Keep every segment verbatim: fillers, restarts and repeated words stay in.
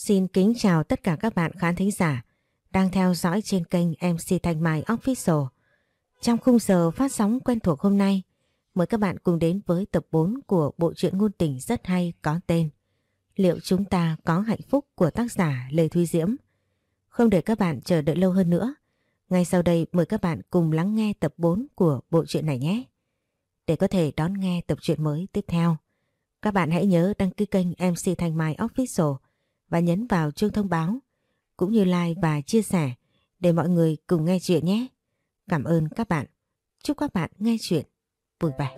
Xin kính chào tất cả các bạn khán thính giả đang theo dõi trên kênh em xê Thanh Mai Official. Trong khung giờ phát sóng quen thuộc hôm nay, mời các bạn cùng đến với tập bốn của bộ truyện ngôn tình rất hay có tên Liệu chúng ta có hạnh phúc của tác giả Lê Thúy Diễm. Không để các bạn chờ đợi lâu hơn nữa, ngay sau đây mời các bạn cùng lắng nghe tập bốn của bộ truyện này nhé. Để có thể đón nghe tập truyện mới tiếp theo, các bạn hãy nhớ đăng ký kênh em xê Thanh Mai Official và nhấn vào chuông thông báo, cũng như like và chia sẻ để mọi người cùng nghe chuyện nhé. Cảm ơn các bạn. Chúc các bạn nghe chuyện vui vẻ.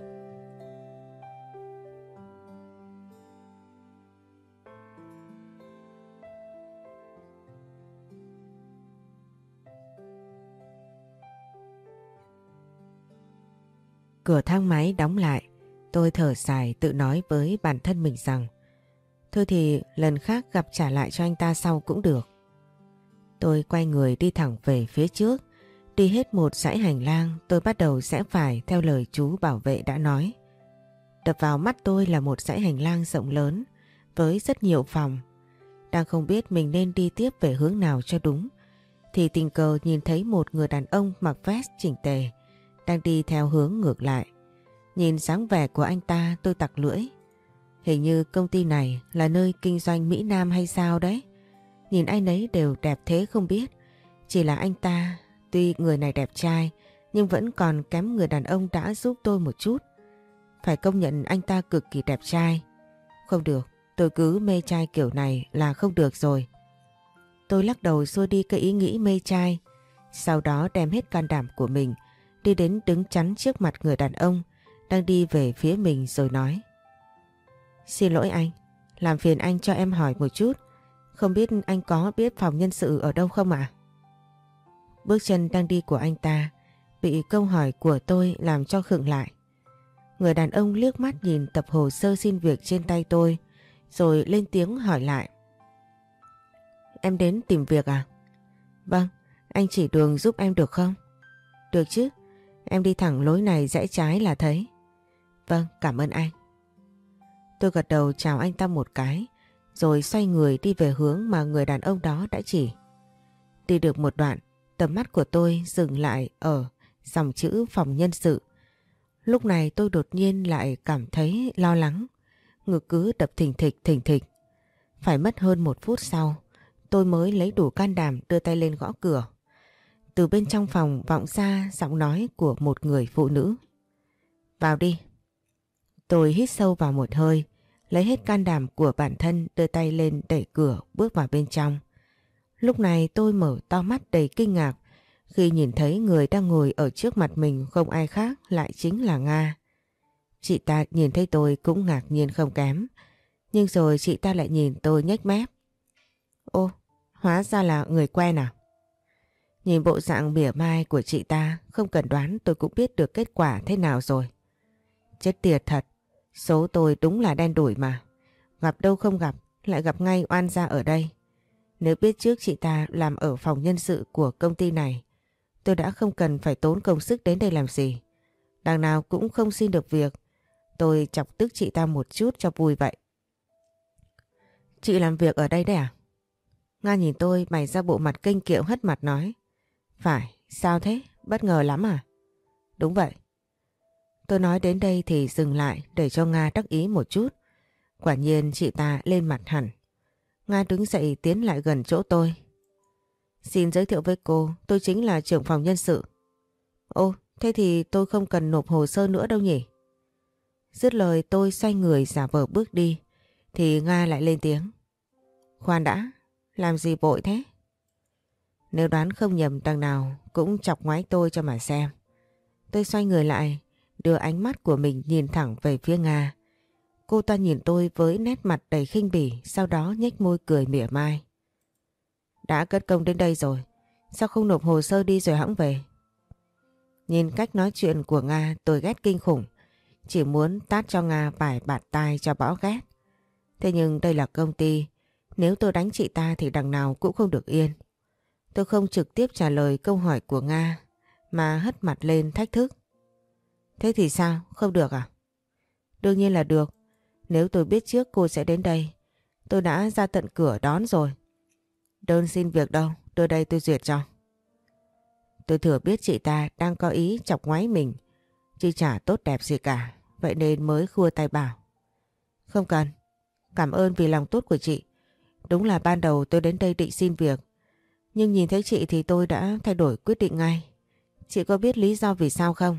Cửa thang máy đóng lại, tôi thở dài tự nói với bản thân mình rằng thôi thì lần khác gặp trả lại cho anh ta sau cũng được. Tôi quay người đi thẳng về phía trước. Đi hết một dãy hành lang, tôi bắt đầu rẽ phải theo lời chú bảo vệ đã nói. Đập vào mắt tôi là một dãy hành lang rộng lớn với rất nhiều phòng. Đang không biết mình nên đi tiếp về hướng nào cho đúng, thì tình cờ nhìn thấy một người đàn ông mặc vest chỉnh tề đang đi theo hướng ngược lại. Nhìn dáng vẻ của anh ta tôi tặc lưỡi. Hình như công ty này là nơi kinh doanh Mỹ Nam hay sao đấy. Nhìn ai nấy đều đẹp thế không biết. Chỉ là anh ta, tuy người này đẹp trai, nhưng vẫn còn kém người đàn ông đã giúp tôi một chút. Phải công nhận anh ta cực kỳ đẹp trai. Không được, tôi cứ mê trai kiểu này là không được rồi. Tôi lắc đầu xua đi cái ý nghĩ mê trai. Sau đó đem hết can đảm của mình đi đến đứng chắn trước mặt người đàn ông đang đi về phía mình rồi nói. Xin lỗi anh, làm phiền anh cho em hỏi một chút. Không biết anh có biết phòng nhân sự ở đâu không ạ? Bước chân đang đi của anh ta bị câu hỏi của tôi làm cho khựng lại. Người đàn ông liếc mắt nhìn tập hồ sơ xin việc trên tay tôi rồi lên tiếng hỏi lại. Em đến tìm việc à? Vâng, anh chỉ đường giúp em được không? Được chứ, em đi thẳng lối này rẽ trái là thấy. Vâng, cảm ơn anh. Tôi gật đầu chào anh ta một cái, rồi xoay người đi về hướng mà người đàn ông đó đã chỉ. Đi được một đoạn, tầm mắt của tôi dừng lại ở dòng chữ phòng nhân sự. Lúc này tôi đột nhiên lại cảm thấy lo lắng, ngực cứ đập thình thịch thình thịch. Phải mất hơn một phút sau, tôi mới lấy đủ can đảm đưa tay lên gõ cửa. Từ bên trong phòng vọng ra giọng nói của một người phụ nữ. Vào đi. Tôi hít sâu vào một hơi, lấy hết can đảm của bản thân đưa tay lên đẩy cửa bước vào bên trong. Lúc này tôi mở to mắt đầy kinh ngạc khi nhìn thấy người đang ngồi ở trước mặt mình không ai khác lại chính là Nga. Chị ta nhìn thấy tôi cũng ngạc nhiên không kém, nhưng rồi chị ta lại nhìn tôi nhếch mép. Ô, hóa ra là người quen à? Nhìn bộ dạng mỉa mai của chị ta, không cần đoán tôi cũng biết được kết quả thế nào rồi. Chết tiệt thật, số tôi đúng là đen đủi mà. Gặp đâu không gặp, lại gặp ngay oan gia ở đây. Nếu biết trước chị ta làm ở phòng nhân sự của công ty này, tôi đã không cần phải tốn công sức đến đây làm gì. Đằng nào cũng không xin được việc, tôi chọc tức chị ta một chút cho vui vậy. Chị làm việc ở đây đấy à? Nga nhìn tôi bày ra bộ mặt kênh kiệu hất mặt nói. Phải, sao thế? Bất ngờ lắm à? Đúng vậy. Tôi nói đến đây thì dừng lại để cho Nga đắc ý một chút. Quả nhiên chị ta lên mặt hẳn. Nga đứng dậy tiến lại gần chỗ tôi. Xin giới thiệu với cô, tôi chính là trưởng phòng nhân sự. Ô, thế thì tôi không cần nộp hồ sơ nữa đâu nhỉ? Dứt lời tôi xoay người giả vờ bước đi, thì Nga lại lên tiếng. Khoan đã, làm gì vội thế? Nếu đoán không nhầm đằng nào cũng chọc ngoáy tôi cho mà xem. Tôi xoay người lại, đưa ánh mắt của mình nhìn thẳng về phía Nga. Cô ta nhìn tôi với nét mặt đầy khinh bỉ, sau đó nhếch môi cười mỉa mai. Đã cất công đến đây rồi, sao không nộp hồ sơ đi rồi hẵng về? Nhìn cách nói chuyện của Nga tôi ghét kinh khủng, chỉ muốn tát cho Nga vài bạt tai cho bỏ ghét. Thế nhưng đây là công ty, nếu tôi đánh chị ta thì đằng nào cũng không được yên. Tôi không trực tiếp trả lời câu hỏi của Nga mà hất mặt lên thách thức. Thế thì sao? Không được à? Đương nhiên là được. Nếu tôi biết trước cô sẽ đến đây Tôi đã ra tận cửa đón rồi. Đơn xin việc đâu, đưa đây tôi duyệt cho. Tôi thừa biết chị ta đang có ý chọc ngoáy mình, chứ chả tốt đẹp gì cả, vậy nên mới khua tay bảo. Không cần, cảm ơn vì lòng tốt của chị. Đúng là ban đầu tôi đến đây định xin việc, nhưng nhìn thấy chị thì tôi đã thay đổi quyết định ngay. Chị có biết lý do vì sao không?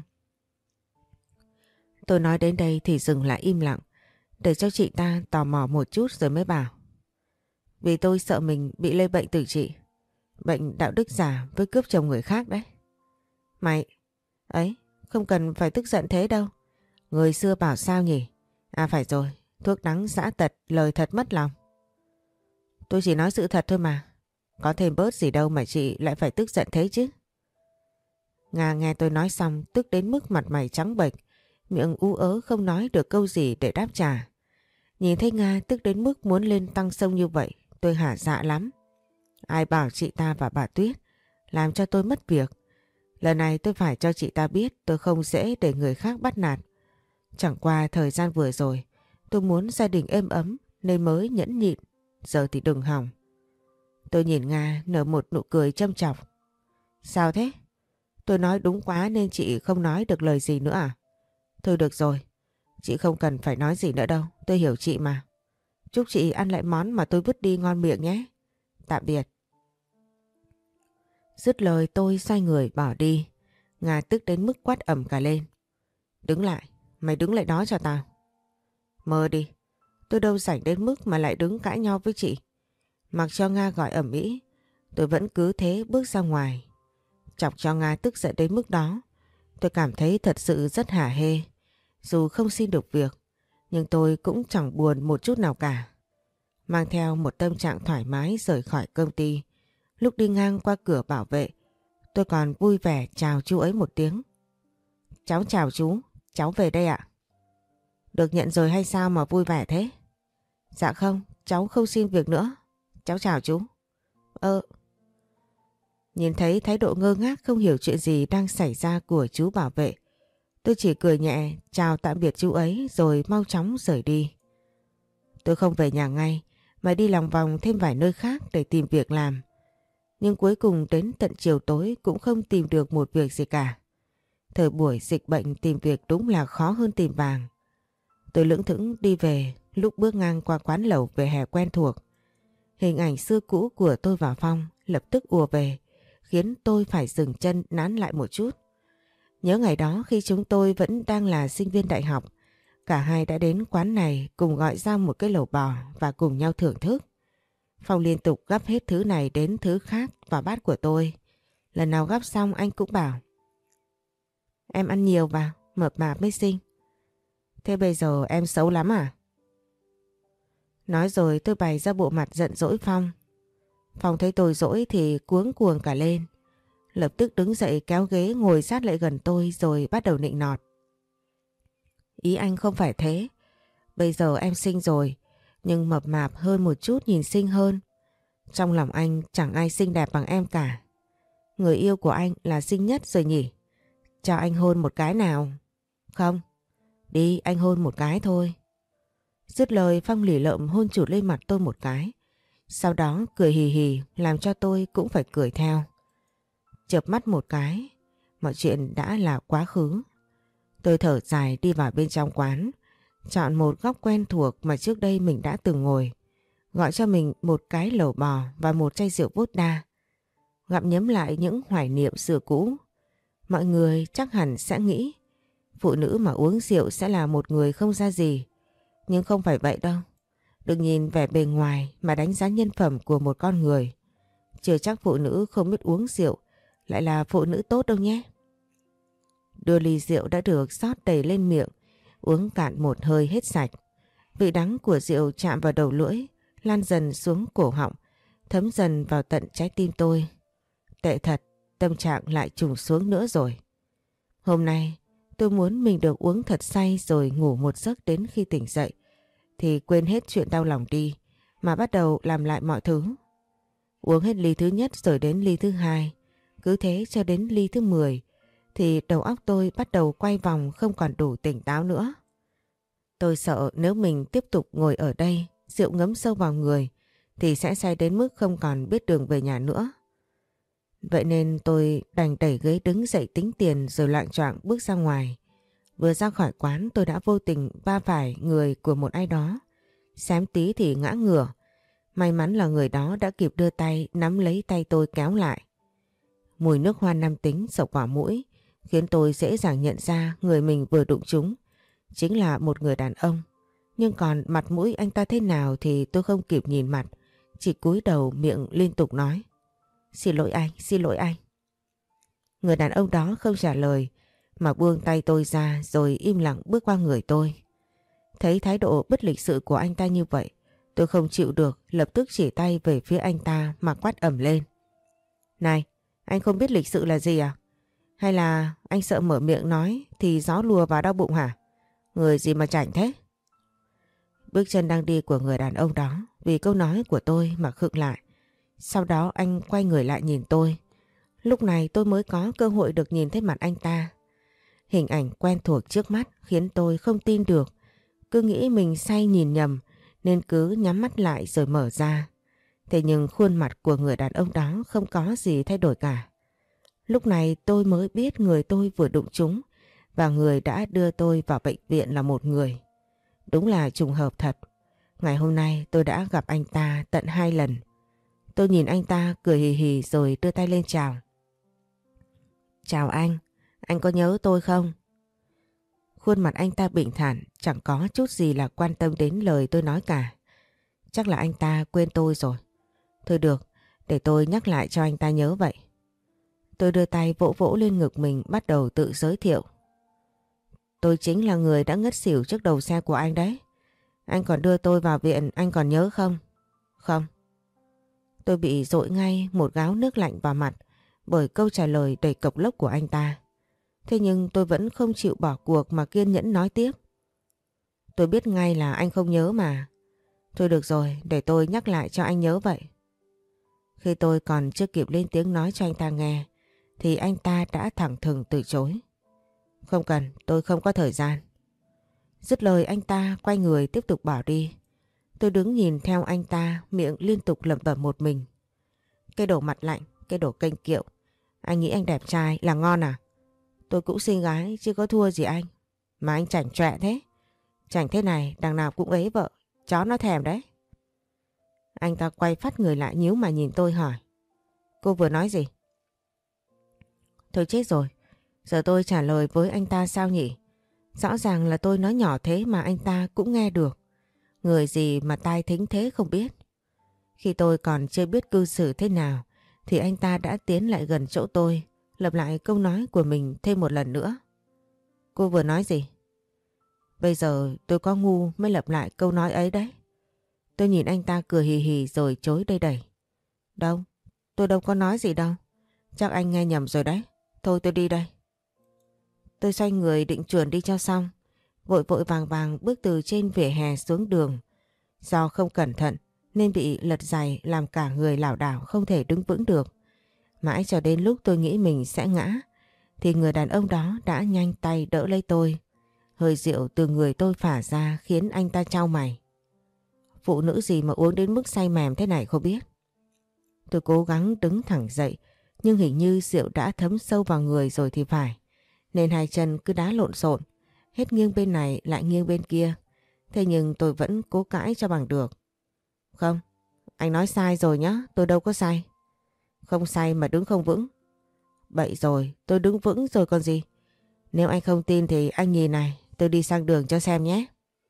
Tôi nói đến đây thì dừng lại im lặng, để cho chị ta tò mò một chút rồi mới bảo. Vì tôi sợ mình bị lây bệnh từ chị. Bệnh đạo đức giả với cướp chồng người khác đấy. Mày, ấy, không cần phải tức giận thế đâu. Người xưa bảo sao nhỉ? À phải rồi, thuốc đắng giã tật, lời thật mất lòng. Tôi chỉ nói sự thật thôi mà. Có thêm bớt gì đâu mà chị lại phải tức giận thế chứ. Nga nghe tôi nói xong tức đến mức mặt mày trắng bệch, miệng ú ớ không nói được câu gì để đáp trả. Nhìn thấy Nga tức đến mức muốn lên tăng sông như vậy, tôi hả dạ lắm. Ai bảo chị ta và bà Tuyết làm cho tôi mất việc. Lần này tôi phải cho chị ta biết tôi không dễ để người khác bắt nạt. Chẳng qua thời gian vừa rồi tôi muốn gia đình êm ấm nên mới nhẫn nhịn, giờ thì đừng hỏng. Tôi nhìn Nga nở một nụ cười châm chọc. Sao thế? Tôi nói đúng quá nên chị không nói được lời gì nữa à? Thôi được rồi, chị không cần phải nói gì nữa đâu, tôi hiểu chị mà. Chúc chị ăn lại món mà tôi vứt đi ngon miệng nhé. Tạm biệt. Dứt lời tôi xoay người bỏ đi. Nga tức đến mức quát ầm cả lên. Đứng lại, mày đứng lại đó cho tao. Mơ đi, tôi đâu rảnh đến mức mà lại đứng cãi nhau với chị. Mặc cho Nga gọi ầm ĩ, tôi vẫn cứ thế bước ra ngoài. Chọc cho Nga tức giận đến mức đó, tôi cảm thấy thật sự rất hả hê. Dù không xin được việc, nhưng tôi cũng chẳng buồn một chút nào cả. Mang theo một tâm trạng thoải mái rời khỏi công ty. Lúc đi ngang qua cửa bảo vệ, tôi còn vui vẻ chào chú ấy một tiếng. Cháu chào chú, cháu về đây ạ. Được nhận rồi hay sao mà vui vẻ thế? Dạ không, cháu không xin việc nữa. Cháu chào chú. Ơ... Nhìn thấy thái độ ngơ ngác không hiểu chuyện gì đang xảy ra của chú bảo vệ, tôi chỉ cười nhẹ chào tạm biệt chú ấy rồi mau chóng rời đi. Tôi không về nhà ngay mà đi lòng vòng thêm vài nơi khác để tìm việc làm. Nhưng cuối cùng đến tận chiều tối cũng không tìm được một việc gì cả. Thời buổi dịch bệnh tìm việc đúng là khó hơn tìm vàng. Tôi lững thững đi về lúc bước ngang qua quán lẩu về hè quen thuộc. Hình ảnh xưa cũ của tôi và Phong lập tức ùa về, khiến tôi phải dừng chân nán lại một chút. Nhớ ngày đó khi chúng tôi vẫn đang là sinh viên đại học, cả hai đã đến quán này cùng gọi ra một cái lẩu bò và cùng nhau thưởng thức. Phong liên tục gắp hết thứ này đến thứ khác vào bát của tôi. Lần nào gắp xong anh cũng bảo: Em ăn nhiều vào, mập mạp mới xinh. Thế bây giờ em xấu lắm à? Nói rồi tôi bày ra bộ mặt giận dỗi Phong. Phong thấy tôi dỗi thì cuống cuồng cả lên. Lập tức đứng dậy kéo ghế ngồi sát lại gần tôi rồi bắt đầu nịnh nọt. Ý anh không phải thế. Bây giờ em xinh rồi, nhưng mập mạp hơn một chút nhìn xinh hơn. Trong lòng anh chẳng ai xinh đẹp bằng em cả. Người yêu của anh là xinh nhất rồi nhỉ? Cho anh hôn một cái nào. Không, đi anh hôn một cái thôi. Dứt lời Phong lì lợm hôn chụt lên mặt tôi một cái. Sau đó cười hì hì làm cho tôi cũng phải cười theo. Chợp mắt một cái, mọi chuyện đã là quá khứ. Tôi thở dài đi vào bên trong quán, chọn một góc quen thuộc mà trước đây mình đã từng ngồi. Gọi cho mình một cái lẩu bò và một chai rượu vodka. Gặm nhấm lại những hoài niệm xưa cũ. Mọi người chắc hẳn sẽ nghĩ phụ nữ mà uống rượu sẽ là một người không ra gì. Nhưng không phải vậy đâu. Đừng nhìn vẻ bề ngoài mà đánh giá nhân phẩm của một con người. Chưa chắc phụ nữ không biết uống rượu lại là phụ nữ tốt đâu nhé. Đưa ly rượu đã được rót đầy lên miệng, uống cạn một hơi hết sạch. Vị đắng của rượu chạm vào đầu lưỡi, lan dần xuống cổ họng, thấm dần vào tận trái tim tôi. Tệ thật, tâm trạng lại trùng xuống nữa rồi. Hôm nay tôi muốn mình được uống thật say rồi ngủ một giấc đến khi tỉnh dậy, thì quên hết chuyện đau lòng đi mà bắt đầu làm lại mọi thứ. Uống hết ly thứ nhất rồi đến ly thứ hai, cứ thế cho đến ly thứ mười thì đầu óc tôi bắt đầu quay vòng không còn đủ tỉnh táo nữa. Tôi sợ nếu mình tiếp tục ngồi ở đây rượu ngấm sâu vào người thì sẽ say đến mức không còn biết đường về nhà nữa. Vậy nên tôi đành đẩy ghế đứng dậy tính tiền rồi loạng choạng bước ra ngoài. Vừa ra khỏi quán tôi đã vô tình va phải người của một ai đó. Xém tí thì ngã ngửa. May mắn là người đó đã kịp đưa tay nắm lấy tay tôi kéo lại. Mùi nước hoa nam tính xộc vào mũi khiến tôi dễ dàng nhận ra người mình vừa đụng trúng chính là một người đàn ông. Nhưng còn mặt mũi anh ta thế nào thì tôi không kịp nhìn mặt, chỉ cúi đầu miệng liên tục nói: "Xin lỗi anh, xin lỗi anh." Người đàn ông đó không trả lời mà buông tay tôi ra rồi im lặng bước qua người tôi. Thấy thái độ bất lịch sự của anh ta như vậy, tôi không chịu được, lập tức chỉ tay về phía anh ta mà quát ầm lên: "Này, anh không biết lịch sự là gì à? Hay là anh sợ mở miệng nói thì gió lùa vào đau bụng hả? Người gì mà chảnh thế?" Bước chân đang đi của người đàn ông đó vì câu nói của tôi mà khựng lại. Sau đó anh quay người lại nhìn tôi. Lúc này tôi mới có cơ hội được nhìn thấy mặt anh ta. Hình ảnh quen thuộc trước mắt khiến tôi không tin được. Cứ nghĩ mình say nhìn nhầm nên cứ nhắm mắt lại rồi mở ra. Thế nhưng khuôn mặt của người đàn ông đó không có gì thay đổi cả. Lúc này tôi mới biết người tôi vừa đụng trúng và người đã đưa tôi vào bệnh viện là một người. Đúng là trùng hợp thật. Ngày hôm nay tôi đã gặp anh ta tận hai lần. Tôi nhìn anh ta cười hì hì rồi đưa tay lên chào. "Chào anh, anh có nhớ tôi không?" Khuôn mặt anh ta bình thản, chẳng có chút gì là quan tâm đến lời tôi nói cả. Chắc là anh ta quên tôi rồi. Thôi được, để tôi nhắc lại cho anh ta nhớ vậy. Tôi đưa tay vỗ vỗ lên ngực mình bắt đầu tự giới thiệu. "Tôi chính là người đã ngất xỉu trước đầu xe của anh đấy. Anh còn đưa tôi vào viện, anh còn nhớ không?" "Không." Tôi bị dội ngay một gáo nước lạnh vào mặt bởi câu trả lời đầy cộc lốc của anh ta. Thế nhưng tôi vẫn không chịu bỏ cuộc mà kiên nhẫn nói tiếp. "Tôi biết ngay là anh không nhớ mà. Thôi được rồi, để tôi nhắc lại cho anh nhớ vậy." Khi tôi còn chưa kịp lên tiếng nói cho anh ta nghe thì anh ta đã thẳng thừng từ chối. "Không cần, tôi không có thời gian." Dứt lời anh ta quay người tiếp tục bỏ đi. Tôi đứng nhìn theo anh ta, miệng liên tục lẩm bẩm một mình: "Cái đồ mặt lạnh, cái đồ kênh kiệu. Anh nghĩ anh đẹp trai là ngon à? Tôi cũng xinh gái chứ có thua gì anh. Mà anh chảnh chọe thế. Chảnh thế này đằng nào cũng ế vợ, chó nó thèm đấy." Anh ta quay phát người lại nhíu mà nhìn tôi hỏi: "Cô vừa nói gì?" Thôi chết rồi, giờ tôi trả lời với anh ta sao nhỉ? Rõ ràng là tôi nói nhỏ thế mà anh ta cũng nghe được. Người gì mà tai thính thế không biết. Khi tôi còn chưa biết cư xử thế nào thì anh ta đã tiến lại gần chỗ tôi, lặp lại câu nói của mình thêm một lần nữa. "Cô vừa nói gì?" Bây giờ tôi có ngu mới lặp lại câu nói ấy đấy. Tôi nhìn anh ta cười hì hì rồi chối đầy đẩy. "Đâu, tôi đâu có nói gì đâu. Chắc anh nghe nhầm rồi đấy. Thôi tôi đi đây." Tôi xoay người định chuồn đi cho xong. Vội vội vàng vàng bước từ trên vỉa hè xuống đường. Do không cẩn thận nên bị lật giày làm cả người lảo đảo không thể đứng vững được. Mãi cho đến lúc tôi nghĩ mình sẽ ngã thì người đàn ông đó đã nhanh tay đỡ lấy tôi. Hơi rượu từ người tôi phả ra khiến anh ta chau mày. Phụ nữ gì mà uống đến mức say mềm thế này không biết. Tôi cố gắng đứng thẳng dậy nhưng hình như rượu đã thấm sâu vào người rồi thì phải. Nên hai chân cứ đá lộn xộn, hết nghiêng bên này lại nghiêng bên kia. Thế nhưng tôi vẫn cố cãi cho bằng được. "Không, anh nói sai rồi nhá, tôi đâu có say." "Không say mà đứng không vững." "Bậy rồi, tôi đứng vững rồi còn gì. Nếu anh không tin thì anh nhìn này, tôi đi sang đường cho xem nhé."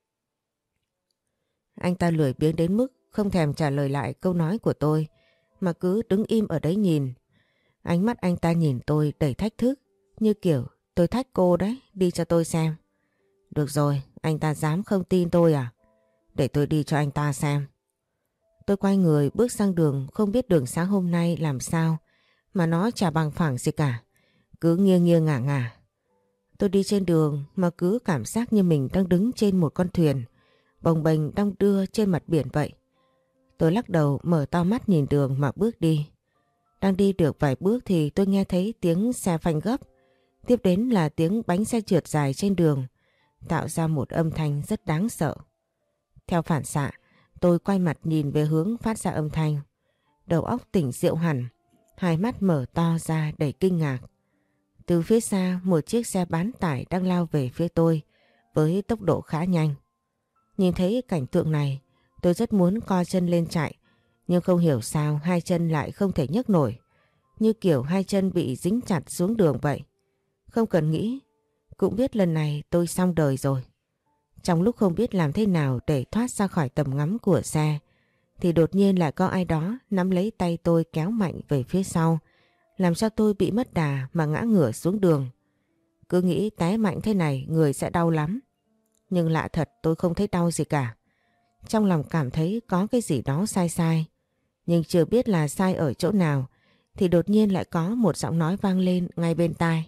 Anh ta lười biếng đến mức không thèm trả lời lại câu nói của tôi mà cứ đứng im ở đấy nhìn. Ánh mắt anh ta nhìn tôi đầy thách thức, như kiểu tôi thách cô đấy, đi cho tôi xem. Được rồi, anh ta dám không tin tôi à? Để tôi đi cho anh ta xem. Tôi quay người bước sang đường, không biết đường sáng hôm nay làm sao mà nó chả bằng phẳng gì cả, cứ nghiêng nghiêng ngả ngả. Tôi đi trên đường mà cứ cảm giác như mình đang đứng trên một con thuyền bồng bềnh đong đưa trên mặt biển vậy. Tôi lắc đầu mở to mắt nhìn đường mà bước đi. Đang đi được vài bước thì tôi nghe thấy tiếng xe phanh gấp. Tiếp đến là tiếng bánh xe trượt dài trên đường, tạo ra một âm thanh rất đáng sợ. Theo phản xạ, Tôi quay mặt nhìn về hướng phát ra âm thanh. Đầu óc tỉnh rượu hẳn, hai mắt mở to ra đầy kinh ngạc. Từ phía xa một chiếc xe bán tải đang lao về phía tôi với tốc độ khá nhanh. Nhìn thấy cảnh tượng này, tôi rất muốn co chân lên chạy, nhưng không hiểu sao hai chân lại không thể nhấc nổi, như kiểu hai chân bị dính chặt xuống đường vậy. Không cần nghĩ, cũng biết lần này tôi xong đời rồi. Trong lúc không biết làm thế nào để thoát ra khỏi tầm ngắm của xe, thì đột nhiên lại có ai đó nắm lấy tay tôi kéo mạnh về phía sau, làm cho tôi bị mất đà mà ngã ngửa xuống đường. Cứ nghĩ té mạnh thế này người sẽ đau lắm. Nhưng lạ thật, tôi không thấy đau gì cả. Trong lòng cảm thấy có cái gì đó sai sai. Nhưng chưa biết là sai ở chỗ nào thì đột nhiên lại có một giọng nói vang lên ngay bên tai.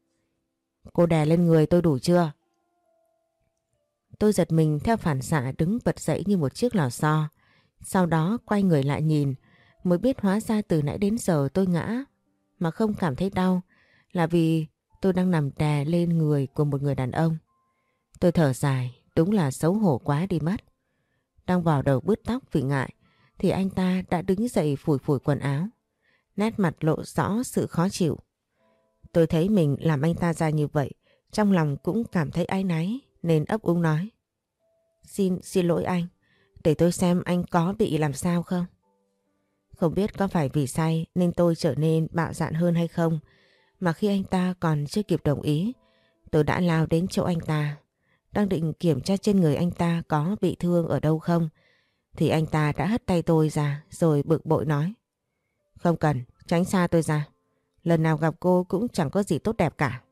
Cô đè lên người tôi đủ chưa? Tôi giật mình theo phản xạ đứng bật dậy như một chiếc lò xo. Sau đó quay người lại nhìn, mới biết hóa ra từ nãy đến giờ tôi ngã mà không cảm thấy đau là vì tôi đang nằm đè lên người của một người đàn ông. Tôi thở dài, đúng là xấu hổ quá đi mất. Đang vào đầu bứt tóc vì ngại thì anh ta đã đứng dậy phủi phủi quần áo. Nét mặt lộ rõ sự khó chịu. Tôi thấy mình làm anh ta ra như vậy, trong lòng cũng cảm thấy áy náy nên ấp úng nói. Xin, xin lỗi anh, để tôi xem anh có bị làm sao không? Không biết có phải vì say nên tôi trở nên bạo dạn hơn hay không, mà khi anh ta còn chưa kịp đồng ý, tôi đã lao đến chỗ anh ta. Đang định kiểm tra trên người anh ta có bị thương ở đâu không, thì anh ta đã hất tay tôi ra rồi bực bội nói. Không cần, tránh xa tôi ra. Lần nào gặp cô cũng chẳng có gì tốt đẹp cả.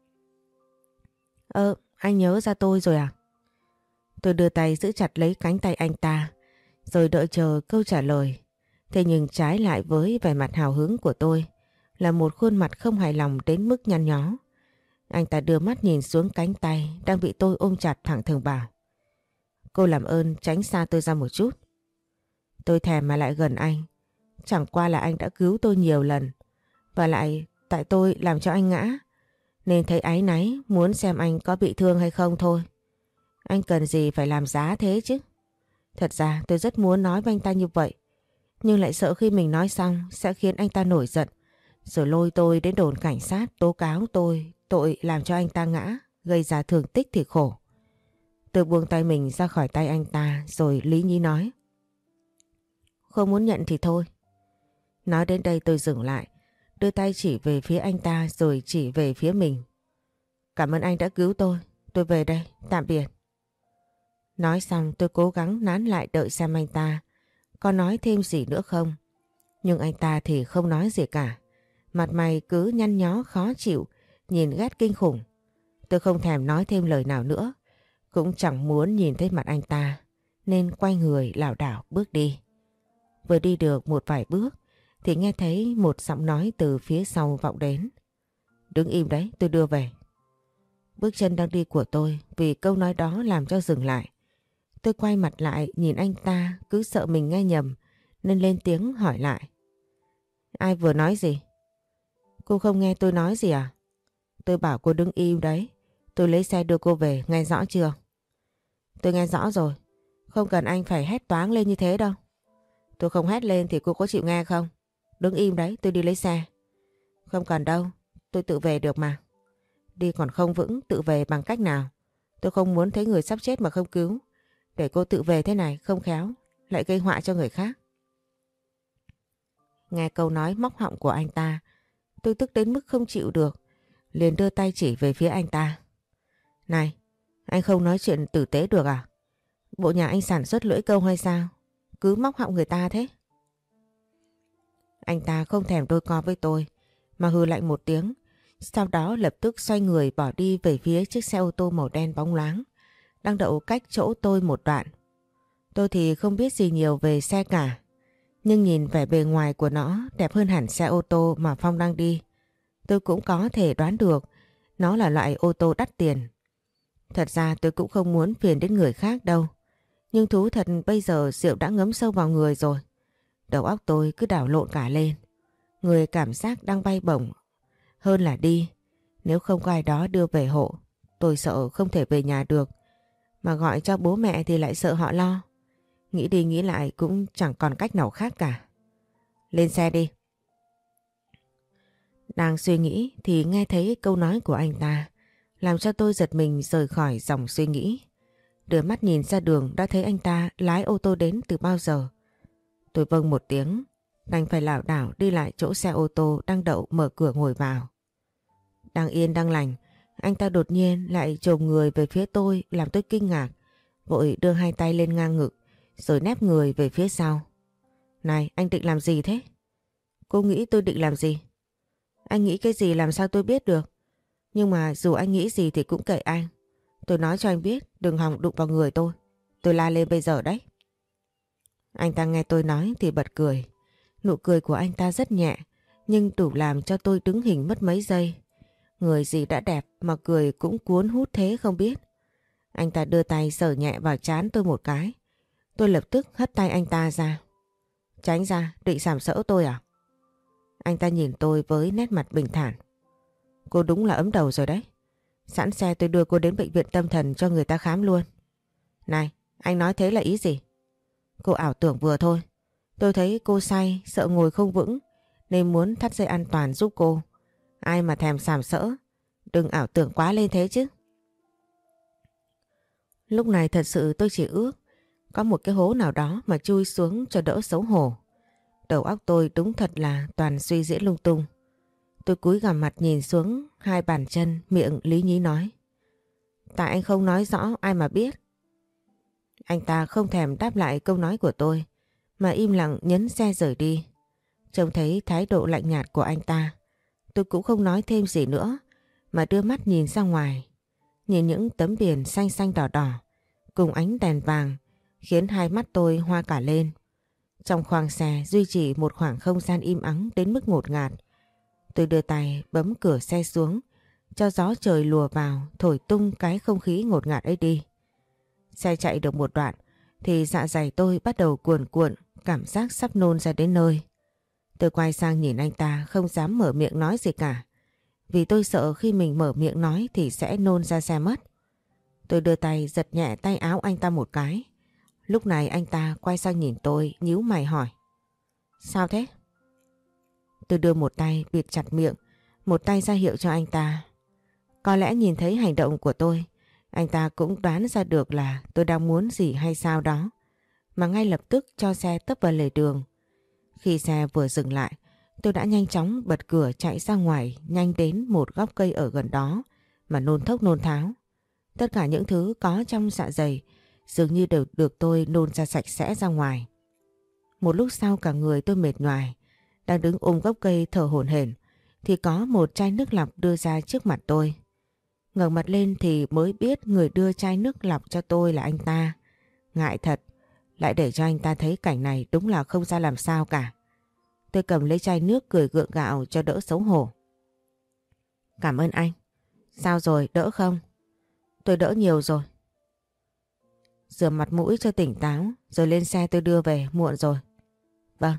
Ơ, anh nhớ ra tôi rồi à? Tôi đưa tay giữ chặt lấy cánh tay anh ta, rồi đợi chờ câu trả lời. Thế nhưng trái lại với vẻ mặt hào hứng của tôi là một khuôn mặt không hài lòng đến mức nhăn nhó. Anh ta đưa mắt nhìn xuống cánh tay đang bị tôi ôm chặt, thẳng thừng bảo. Cô làm ơn tránh xa tôi ra một chút. Tôi thèm mà lại gần anh. Chẳng qua là anh đã cứu tôi nhiều lần. Và lại tại tôi làm cho anh ngã, nên thấy áy náy muốn xem anh có bị thương hay không thôi. Anh cần gì phải làm giá thế chứ? Thật ra tôi rất muốn nói với anh ta như vậy, nhưng lại sợ khi mình nói xong sẽ khiến anh ta nổi giận, rồi lôi tôi đến đồn cảnh sát tố cáo tôi tội làm cho anh ta ngã, gây ra thương tích thì khổ. Tôi buông tay mình ra khỏi tay anh ta rồi lý nhí nói. Không muốn nhận thì thôi. Nói đến đây tôi dừng lại, đưa tay chỉ về phía anh ta rồi chỉ về phía mình. Cảm ơn anh đã cứu tôi, tôi về đây, tạm biệt. Nói xong tôi cố gắng nán lại đợi xem anh ta có nói thêm gì nữa không. Nhưng anh ta thì không nói gì cả. Mặt mày cứ nhăn nhó khó chịu, nhìn ghét kinh khủng. Tôi không thèm nói thêm lời nào nữa, cũng chẳng muốn nhìn thấy mặt anh ta, nên quay người lảo đảo bước đi. Vừa đi được một vài bước thì nghe thấy một giọng nói từ phía sau vọng đến. Đứng im đấy, tôi đưa về. Bước chân đang đi của tôi vì câu nói đó làm cho dừng lại. Tôi quay mặt lại nhìn anh ta, cứ sợ mình nghe nhầm nên lên tiếng hỏi lại. Ai vừa nói gì? Cô không nghe tôi nói gì à? Tôi bảo cô đứng im đấy, tôi lấy xe đưa cô về, nghe rõ chưa? Tôi nghe rõ rồi, không cần anh phải hét toáng lên như thế đâu. Tôi không hét lên thì cô có chịu nghe không? Đứng im đấy, tôi đi lấy xe. Không cần đâu, tôi tự về được mà. Đi còn không vững, tự về bằng cách nào? Tôi không muốn thấy người sắp chết mà không cứu. Để cô tự về thế này không khéo, lại gây họa cho người khác. Nghe câu nói móc họng của anh ta, tôi tức đến mức không chịu được, liền đưa tay chỉ về phía anh ta. Này, anh không nói chuyện tử tế được à? Bộ nhà anh sản xuất lưỡi câu hay sao? Cứ móc họng người ta thế. Anh ta không thèm đôi co với tôi, mà hừ lạnh một tiếng, sau đó lập tức xoay người bỏ đi về phía chiếc xe ô tô màu đen bóng loáng đang đậu cách chỗ tôi một đoạn. Tôi thì không biết gì nhiều về xe cả, nhưng nhìn vẻ bề ngoài của nó đẹp hơn hẳn xe ô tô mà Phong đang đi, tôi cũng có thể đoán được nó là loại ô tô đắt tiền. Thật ra tôi cũng không muốn phiền đến người khác đâu, nhưng thú thật bây giờ rượu đã ngấm sâu vào người rồi. Đầu óc tôi cứ đảo lộn cả lên, người cảm giác đang bay bổng hơn là đi. Nếu không có ai đó đưa về hộ, tôi sợ không thể về nhà được, mà gọi cho bố mẹ thì lại sợ họ lo. Nghĩ đi nghĩ lại cũng chẳng còn cách nào khác cả. Lên xe đi. Đang suy nghĩ thì nghe thấy câu nói của anh ta, làm cho tôi giật mình rời khỏi dòng suy nghĩ. Đưa mắt nhìn ra đường đã thấy anh ta lái ô tô đến từ bao giờ. Tôi vâng một tiếng, đành phải lảo đảo đi lại chỗ xe ô tô đang đậu, mở cửa ngồi vào. Đang yên đang lành, anh ta đột nhiên lại chồm người về phía tôi làm tôi kinh ngạc, vội đưa hai tay lên ngang ngực rồi nép người về phía sau. Này, anh định làm gì thế? Cô nghĩ tôi định làm gì? Anh nghĩ cái gì làm sao tôi biết được? Nhưng mà dù anh nghĩ gì thì cũng kệ anh. Tôi nói cho anh biết đừng hòng đụng vào người tôi. Tôi la lên bây giờ đấy. Anh ta nghe tôi nói thì bật cười. Nụ cười của anh ta rất nhẹ nhưng đủ làm cho tôi đứng hình mất mấy giây. Người gì đã đẹp mà cười cũng cuốn hút thế không biết. Anh ta đưa tay sờ nhẹ vào trán tôi một cái. Tôi lập tức hất tay anh ta ra. Tránh ra, định sàm sỡ tôi à? Anh ta nhìn tôi với nét mặt bình thản. Cô đúng là ấm đầu rồi đấy. Sẵn xe tôi đưa cô đến bệnh viện tâm thần cho người ta khám luôn. Này, anh nói thế là ý gì? Cô ảo tưởng vừa thôi. Tôi thấy cô say, sợ ngồi không vững nên muốn thắt dây an toàn giúp cô. Ai mà thèm sàm sỡ. Đừng ảo tưởng quá lên thế chứ. Lúc này thật sự tôi chỉ ước có một cái hố nào đó mà chui xuống cho đỡ xấu hổ. Đầu óc tôi đúng thật là toàn suy diễn lung tung. Tôi cúi gằm mặt nhìn xuống hai bàn chân, miệng lý nhí nói. Tại anh không nói rõ ai mà biết. Anh ta không thèm đáp lại câu nói của tôi mà im lặng nhấn xe rời đi. Trông thấy thái độ lạnh nhạt của anh ta, tôi cũng không nói thêm gì nữa mà đưa mắt nhìn ra ngoài. Nhìn những tấm biển xanh xanh đỏ đỏ cùng ánh đèn vàng khiến hai mắt tôi hoa cả lên. Trong khoang xe duy trì một khoảng không gian im ắng đến mức ngột ngạt. Tôi đưa tay bấm cửa xe xuống cho gió trời lùa vào thổi tung cái không khí ngột ngạt ấy đi. Xe chạy được một đoạn thì dạ dày tôi bắt đầu cuồn cuộn, cảm giác sắp nôn ra đến nơi. Tôi quay sang nhìn anh ta không dám mở miệng nói gì cả. Vì tôi sợ khi mình mở miệng nói thì sẽ nôn ra xe mất. Tôi đưa tay giật nhẹ tay áo anh ta một cái. Lúc này anh ta quay sang nhìn tôi, nhíu mày hỏi. Sao thế? Tôi đưa một tay bịt chặt miệng, một tay ra hiệu cho anh ta. Có lẽ nhìn thấy hành động của tôi, anh ta cũng đoán ra được là tôi đang muốn gì hay sao đó, mà ngay lập tức cho xe tấp vào lề đường. Khi xe vừa dừng lại, tôi đã nhanh chóng bật cửa chạy ra ngoài, nhanh đến một gốc cây ở gần đó mà nôn thốc nôn tháo. Tất cả những thứ có trong dạ dày dường như đều được tôi nôn ra sạch sẽ ra ngoài. Một lúc sau cả người tôi mệt nhoài, đang đứng ôm gốc cây thở hổn hển thì có một chai nước lọc đưa ra trước mặt tôi. Ngẩng mặt lên thì mới biết người đưa chai nước lọc cho tôi là anh ta. Ngại thật, lại để cho anh ta thấy cảnh này đúng là không ra làm sao cả. Tôi cầm lấy chai nước cười gượng gạo cho đỡ xấu hổ. Cảm ơn anh. Sao rồi, đỡ không? Tôi đỡ nhiều rồi. Rửa mặt mũi cho tỉnh táo rồi lên xe tôi đưa về, muộn rồi. Vâng.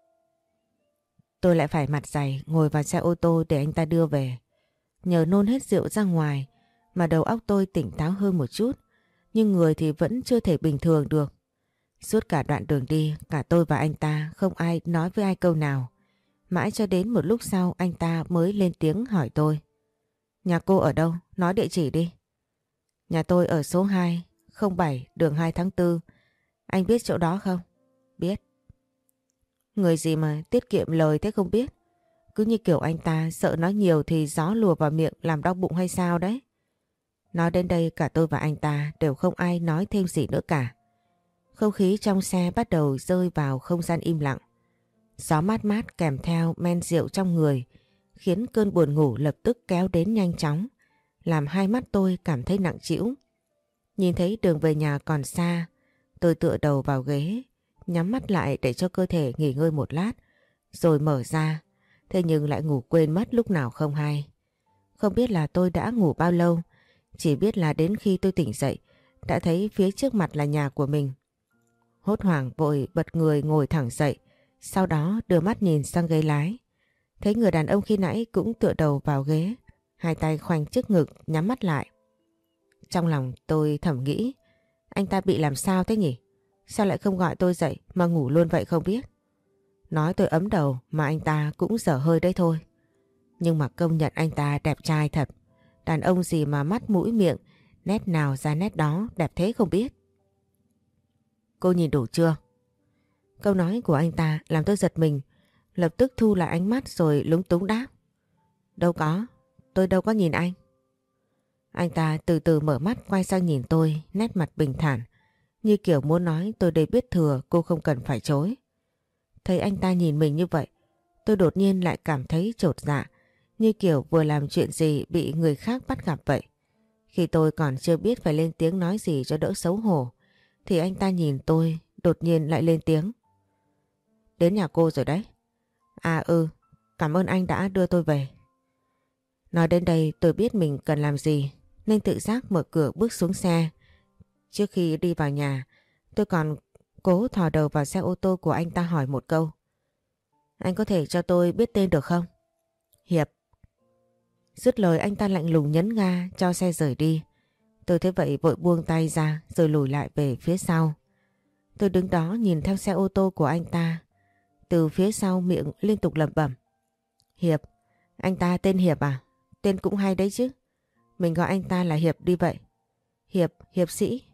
Tôi lại phải mặt dày ngồi vào xe ô tô để anh ta đưa về. Nhờ nôn hết rượu ra ngoài mà đầu óc tôi tỉnh táo hơn một chút, nhưng người thì vẫn chưa thể bình thường được. Suốt cả đoạn đường đi, cả tôi và anh ta không ai nói với ai câu nào. Mãi cho đến một lúc sau anh ta mới lên tiếng hỏi tôi. Nhà cô ở đâu? Nói địa chỉ đi. Nhà tôi ở số hai, không bảy, đường hai tháng tư. Anh biết chỗ đó không? Biết. Người gì mà tiết kiệm lời thế không biết. Cứ như kiểu anh ta sợ nói nhiều thì gió lùa vào miệng làm đau bụng hay sao đấy. Nói đến đây cả tôi và anh ta đều không ai nói thêm gì nữa cả. Không khí trong xe bắt đầu rơi vào không gian im lặng. Gió mát mát kèm theo men rượu trong người khiến cơn buồn ngủ lập tức kéo đến nhanh chóng, làm hai mắt tôi cảm thấy nặng trĩu. Nhìn thấy đường về nhà còn xa, tôi tựa đầu vào ghế, nhắm mắt lại để cho cơ thể nghỉ ngơi một lát, rồi mở ra, thế nhưng lại ngủ quên mất lúc nào không hay. Không biết là tôi đã ngủ bao lâu, chỉ biết là đến khi tôi tỉnh dậy, đã thấy phía trước mặt là nhà của mình. Hốt hoảng vội bật người ngồi thẳng dậy, sau đó đưa mắt nhìn sang ghế lái. Thấy người đàn ông khi nãy cũng tựa đầu vào ghế, hai tay khoanh trước ngực nhắm mắt lại. Trong lòng tôi thầm nghĩ, anh ta bị làm sao thế nhỉ? Sao lại không gọi tôi dậy mà ngủ luôn vậy không biết. Nói tôi ấm đầu mà anh ta cũng dở hơi đấy thôi. Nhưng mà công nhận anh ta đẹp trai thật. Đàn ông gì mà mắt mũi miệng, nét nào ra nét đó, đẹp thế không biết. Cô nhìn đủ chưa? Câu nói của anh ta làm tôi giật mình, lập tức thu lại ánh mắt rồi lúng túng đáp. Đâu có, tôi đâu có nhìn anh. Anh ta từ từ mở mắt quay sang nhìn tôi, nét mặt bình thản, như kiểu muốn nói tôi đây biết thừa, cô không cần phải chối. Thấy anh ta nhìn mình như vậy, tôi đột nhiên lại cảm thấy chột dạ, như kiểu vừa làm chuyện gì bị người khác bắt gặp vậy. Khi tôi còn chưa biết phải lên tiếng nói gì cho đỡ xấu hổ, thì anh ta nhìn tôi, đột nhiên lại lên tiếng. Đến nhà cô rồi đấy. À ừ, cảm ơn anh đã đưa tôi về. Nói đến đây tôi biết mình cần làm gì, nên tự giác mở cửa bước xuống xe. Trước khi đi vào nhà, tôi còn cố thò đầu vào xe ô tô của anh ta hỏi một câu. Anh có thể cho tôi biết tên được không? Hiệp. Dứt lời anh ta lạnh lùng nhấn ga cho xe rời đi. Tôi thấy vậy vội buông tay ra rồi lùi lại về phía sau. Tôi đứng đó nhìn theo xe ô tô của anh ta. Từ phía sau miệng liên tục lẩm bẩm. Hiệp, anh ta tên Hiệp à? Tên cũng hay đấy chứ. Mình gọi anh ta là Hiệp đi vậy. Hiệp, Hiệp sĩ.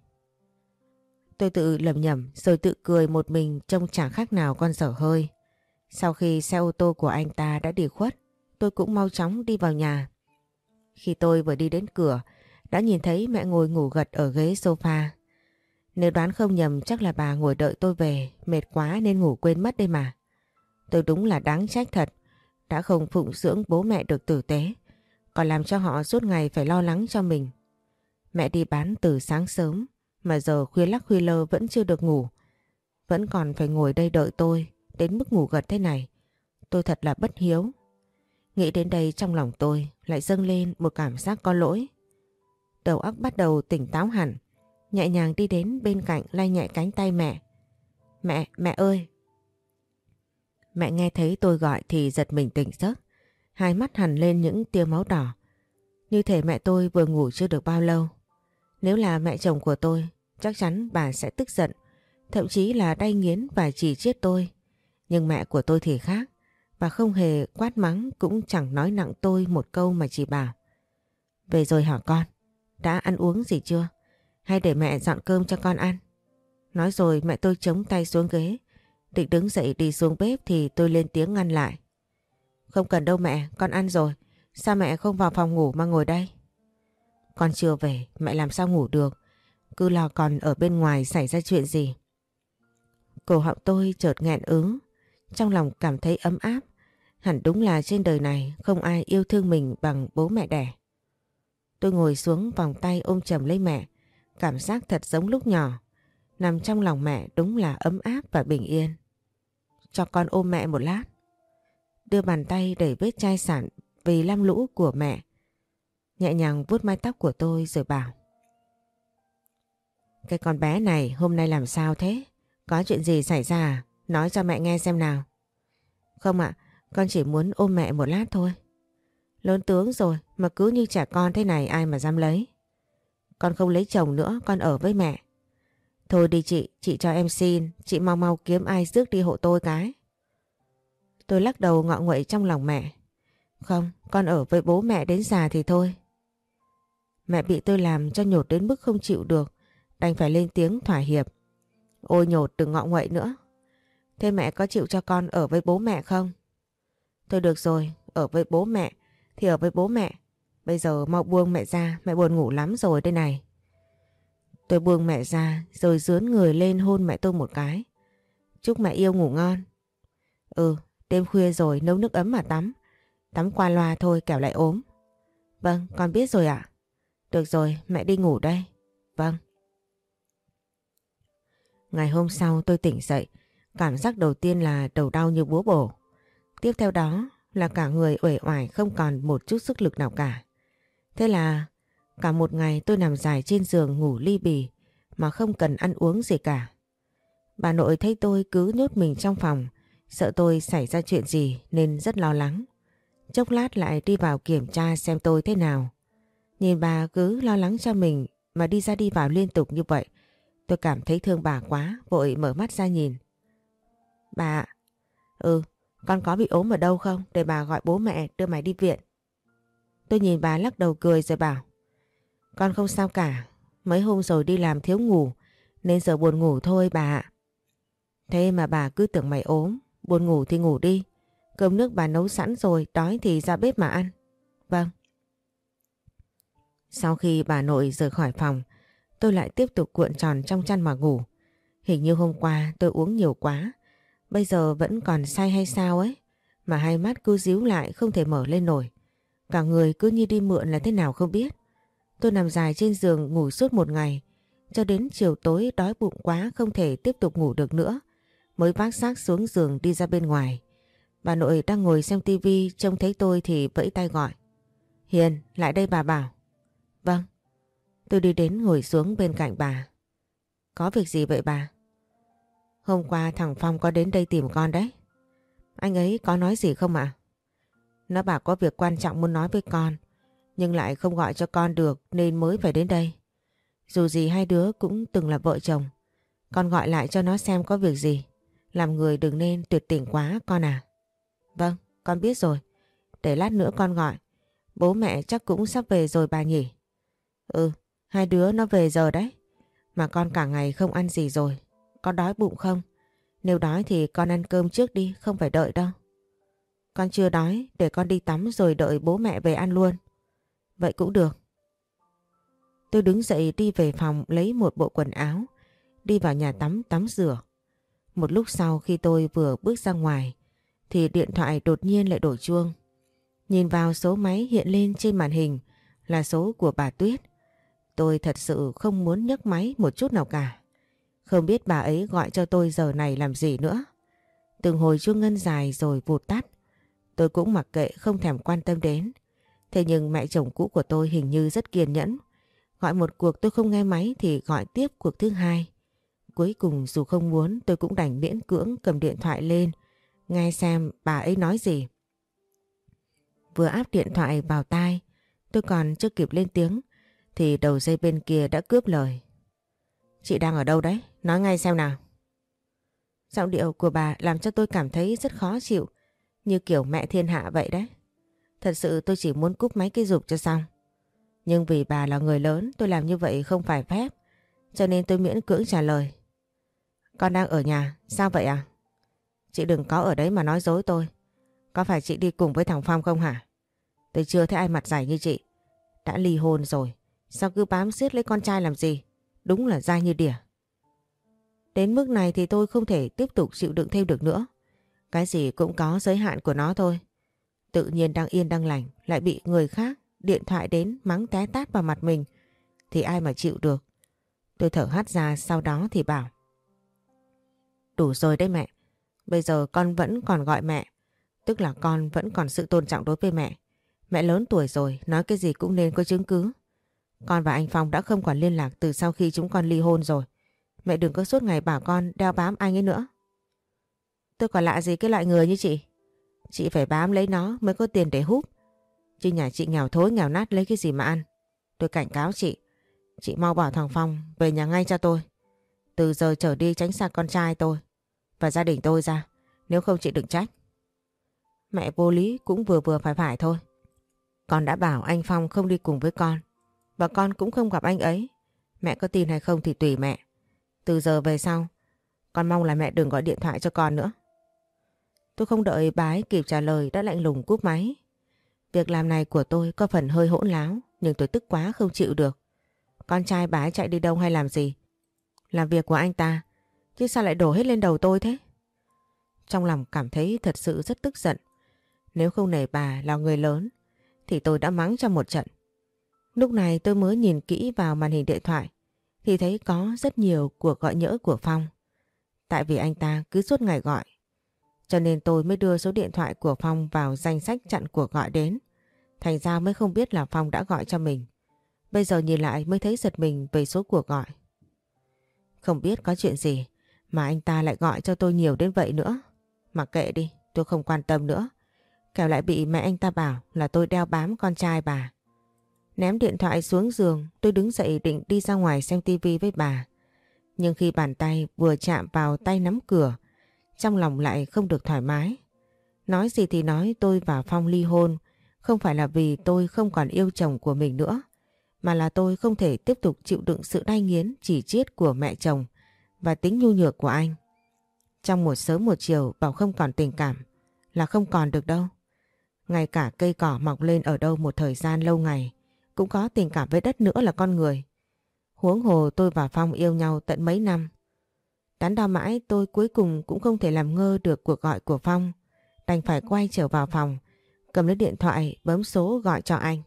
Tôi tự lẩm nhẩm rồi tự cười một mình trông chẳng khác nào con dở hơi. Sau khi xe ô tô của anh ta đã đi khuất, tôi cũng mau chóng đi vào nhà. Khi tôi vừa đi đến cửa, đã nhìn thấy mẹ ngồi ngủ gật ở ghế sofa. Nếu đoán không nhầm chắc là bà ngồi đợi tôi về, mệt quá nên ngủ quên mất đây mà. Tôi đúng là đáng trách thật, đã không phụng dưỡng bố mẹ được tử tế, còn làm cho họ suốt ngày phải lo lắng cho mình. Mẹ đi bán từ sáng sớm, mà giờ khuya lắc khuya lơ vẫn chưa được ngủ. Vẫn còn phải ngồi đây đợi tôi, đến mức ngủ gật thế này. Tôi thật là bất hiếu. Nghĩ đến đây trong lòng tôi lại dâng lên một cảm giác có lỗi. Đầu óc bắt đầu tỉnh táo hẳn, nhẹ nhàng đi đến bên cạnh lay nhẹ cánh tay mẹ. Mẹ, mẹ ơi! Mẹ nghe thấy tôi gọi thì giật mình tỉnh giấc, hai mắt hằn lên những tia máu đỏ. Như thể mẹ tôi vừa ngủ chưa được bao lâu. Nếu là mẹ chồng của tôi, chắc chắn bà sẽ tức giận, thậm chí là đay nghiến và chỉ trích tôi. Nhưng mẹ của tôi thì khác, bà không hề quát mắng cũng chẳng nói nặng tôi một câu mà chỉ bảo. Về rồi hả con? Đã ăn uống gì chưa? Hay để mẹ dọn cơm cho con ăn? Nói rồi mẹ tôi chống tay xuống ghế, định đứng dậy đi xuống bếp thì tôi lên tiếng ngăn lại. Không cần đâu mẹ, con ăn rồi. Sao mẹ không vào phòng ngủ mà ngồi đây? Con chưa về, mẹ làm sao ngủ được? Cứ lo còn ở bên ngoài xảy ra chuyện gì. Cổ họng tôi chợt nghẹn ứ, trong lòng cảm thấy ấm áp. Hẳn đúng là trên đời này không ai yêu thương mình bằng bố mẹ đẻ. Tôi ngồi xuống vòng tay ôm chầm lấy mẹ, cảm giác thật giống lúc nhỏ. Nằm trong lòng mẹ đúng là ấm áp và bình yên. Cho con ôm mẹ một lát. Đưa bàn tay đẩy vết chai sạn vì lam lũ của mẹ. Nhẹ nhàng vuốt mái tóc của tôi rồi bảo. Cái con bé này hôm nay làm sao thế? Có chuyện gì xảy ra à? Nói cho mẹ nghe xem nào. Không ạ, con chỉ muốn ôm mẹ một lát thôi. Lớn tướng rồi mà cứ như trẻ con thế này ai mà dám lấy. Con không lấy chồng nữa, con ở với mẹ. Thôi đi chị, chị cho em xin, chị mau mau kiếm ai rước đi hộ tôi cái. Tôi lắc đầu ngọ nguậy trong lòng mẹ. Không, con ở với bố mẹ đến già thì thôi. Mẹ bị tôi làm cho nhột đến mức không chịu được, đành phải lên tiếng thỏa hiệp. Ôi nhột đừng ngọ nguậy nữa. Thế mẹ có chịu cho con ở với bố mẹ không? Thôi được rồi, ở với bố mẹ thì ở với bố mẹ. Bây giờ mau buông mẹ ra, mẹ buồn ngủ lắm rồi đây này. Tôi buông mẹ ra rồi dướn người lên hôn mẹ tôi một cái. Chúc mẹ yêu ngủ ngon. Ừ, đêm khuya rồi nấu nước ấm mà tắm. Tắm qua loa thôi kẻo lại ốm. Vâng, con biết rồi ạ. Được rồi, mẹ đi ngủ đây. Vâng. Ngày hôm sau tôi tỉnh dậy, cảm giác đầu tiên là đầu đau như búa bổ. Tiếp theo đó là cả người uể oải không còn một chút sức lực nào cả. Thế là cả một ngày tôi nằm dài trên giường ngủ li bì mà không cần ăn uống gì cả. Bà nội thấy tôi cứ nhốt mình trong phòng, sợ tôi xảy ra chuyện gì nên rất lo lắng. Chốc lát lại đi vào kiểm tra xem tôi thế nào. Nhìn bà cứ lo lắng cho mình mà đi ra đi vào liên tục như vậy, Tôi cảm thấy thương bà quá, vội mở mắt ra nhìn. Bà, ừ, con có bị ốm ở đâu không? Để bà gọi bố mẹ đưa mày đi viện. Tôi nhìn bà lắc đầu cười rồi bảo. Con không sao cả, mấy hôm rồi đi làm thiếu ngủ, nên giờ buồn ngủ thôi bà ạ. Thế mà bà cứ tưởng mày ốm, buồn ngủ thì ngủ đi. Cơm nước bà nấu sẵn rồi, đói thì ra bếp mà ăn. Vâng. Sau khi bà nội rời khỏi phòng, tôi lại tiếp tục cuộn tròn trong chăn mà ngủ. Hình như hôm qua tôi uống nhiều quá, bây giờ vẫn còn say hay sao ấy, mà hai mắt cứ díu lại không thể mở lên nổi. Cả người cứ như đi mượn là thế nào không biết. Tôi nằm dài trên giường ngủ suốt một ngày, cho đến chiều tối đói bụng quá không thể tiếp tục ngủ được nữa, mới vác xác xuống giường đi ra bên ngoài. Bà nội đang ngồi xem tivi trông thấy tôi thì vẫy tay gọi. Hiền, lại đây bà bảo. Vâng. Tôi đi đến ngồi xuống bên cạnh bà. Có việc gì vậy bà? Hôm qua thằng Phong có đến đây tìm con đấy. Anh ấy có nói gì không ạ? Nó bảo có việc quan trọng muốn nói với con, nhưng lại không gọi cho con được nên mới phải đến đây. Dù gì hai đứa cũng từng là vợ chồng. Con gọi lại cho nó xem có việc gì. Làm người đừng nên tuyệt tình quá con à. Vâng, con biết rồi. Để lát nữa con gọi. Bố mẹ chắc cũng sắp về rồi bà nhỉ? Ừ, hai đứa nó về giờ đấy. Mà con cả ngày không ăn gì rồi. Con đói bụng không? Nếu đói thì con ăn cơm trước đi, không phải đợi đâu. Con chưa đói, để con đi tắm rồi đợi bố mẹ về ăn luôn. Vậy cũng được. Tôi đứng dậy đi về phòng lấy một bộ quần áo, đi vào nhà tắm tắm rửa. Một lúc sau khi tôi vừa bước ra ngoài thì điện thoại đột nhiên lại đổ chuông. Nhìn vào số máy hiện lên trên màn hình là số của bà Tuyết. Tôi thật sự không muốn nhấc máy một chút nào cả. Không biết bà ấy gọi cho tôi giờ này làm gì nữa. Từng hồi chuông ngân dài rồi vụt tắt. Tôi cũng mặc kệ không thèm quan tâm đến. Thế nhưng mẹ chồng cũ của tôi hình như rất kiên nhẫn. Gọi một cuộc tôi không nghe máy thì gọi tiếp cuộc thứ hai. Cuối cùng dù không muốn tôi cũng đành miễn cưỡng cầm điện thoại lên, nghe xem bà ấy nói gì. Vừa áp điện thoại vào tai, tôi còn chưa kịp lên tiếng thì đầu dây bên kia đã cướp lời. Chị đang ở đâu đấy? Nói ngay xem nào. Giọng điệu của bà làm cho tôi cảm thấy rất khó chịu, như kiểu mẹ thiên hạ vậy đấy. Thật sự tôi chỉ muốn cúp máy cái giục cho xong. Nhưng vì bà là người lớn, tôi làm như vậy không phải phép, cho nên tôi miễn cưỡng trả lời. Con đang ở nhà, sao vậy à? Chị đừng có ở đấy mà nói dối tôi. Có phải chị đi cùng với thằng Phong không hả? Tôi chưa thấy ai mặt dày như chị. Đã ly hôn rồi, sao cứ bám giết lấy con trai làm gì? Đúng là dai như đỉa. Đến mức này thì tôi không thể tiếp tục chịu đựng thêm được nữa. Cái gì cũng có giới hạn của nó thôi. Tự nhiên đang yên đang lành lại bị người khác điện thoại đến mắng té tát vào mặt mình thì ai mà chịu được. Tôi thở hắt ra, sau đó thì bảo. Đủ rồi đấy mẹ. Bây giờ con vẫn còn gọi mẹ. Tức là con vẫn còn sự tôn trọng đối với mẹ. Mẹ lớn tuổi rồi, nói cái gì cũng nên có chứng cứ. Con và anh Phong đã không còn liên lạc từ sau khi chúng con ly hôn rồi. Mẹ đừng có suốt ngày bảo con đeo bám anh ấy nữa. Tôi còn lạ gì cái loại người như chị. Chị phải bám lấy nó mới có tiền để húp. Chứ nhà chị nghèo thối nghèo nát lấy cái gì mà ăn. Tôi cảnh cáo chị. Chị mau bảo thằng Phong về nhà ngay cho tôi. Từ giờ trở đi tránh xa con trai tôi và gia đình tôi ra. Nếu không chị đừng trách. Mẹ vô lý cũng vừa vừa phải phải thôi. Con đã bảo anh Phong không đi cùng với con. Và con cũng không gặp anh ấy. Mẹ có tin hay không thì tùy mẹ. Từ giờ về sau, con mong là mẹ đừng gọi điện thoại cho con nữa. Tôi không đợi bà ấy kịp trả lời đã lạnh lùng cúp máy. Việc làm này của tôi có phần hơi hỗn láo, nhưng tôi tức quá không chịu được. Con trai bà ấy chạy đi đâu hay làm gì? Làm việc của anh ta, chứ sao lại đổ hết lên đầu tôi thế? Trong lòng cảm thấy thật sự rất tức giận. Nếu không nể bà là người lớn thì tôi đã mắng cho một trận. Lúc này tôi mới nhìn kỹ vào màn hình điện thoại thì thấy có rất nhiều cuộc gọi nhỡ của Phong. Tại vì anh ta cứ suốt ngày gọi, cho nên tôi mới đưa số điện thoại của Phong vào danh sách chặn cuộc gọi đến. Thành ra mới không biết là Phong đã gọi cho mình. Bây giờ nhìn lại mới thấy giật mình về số cuộc gọi. Không biết có chuyện gì mà anh ta lại gọi cho tôi nhiều đến vậy nữa. Mặc kệ đi, tôi không quan tâm nữa. Kẻo lại bị mẹ anh ta bảo là tôi đeo bám con trai bà. Ném điện thoại xuống giường, tôi đứng dậy định đi ra ngoài xem tivi với bà. Nhưng khi bàn tay vừa chạm vào tay nắm cửa, trong lòng lại không được thoải mái. Nói gì thì nói, tôi và Phong ly hôn không phải là vì tôi không còn yêu chồng của mình nữa, mà là tôi không thể tiếp tục chịu đựng sự đay nghiến chỉ triết của mẹ chồng và tính nhu nhược của anh. Trong một sớm một chiều bảo không còn tình cảm là không còn được đâu. Ngay cả cây cỏ mọc lên ở đâu một thời gian lâu ngày cũng có tình cảm với đất nữa là con người. Huống hồ tôi và Phong yêu nhau tận mấy năm. Đắn đo mãi tôi cuối cùng cũng không thể làm ngơ được cuộc gọi của Phong. Đành phải quay trở vào phòng, cầm lấy điện thoại bấm số gọi cho anh.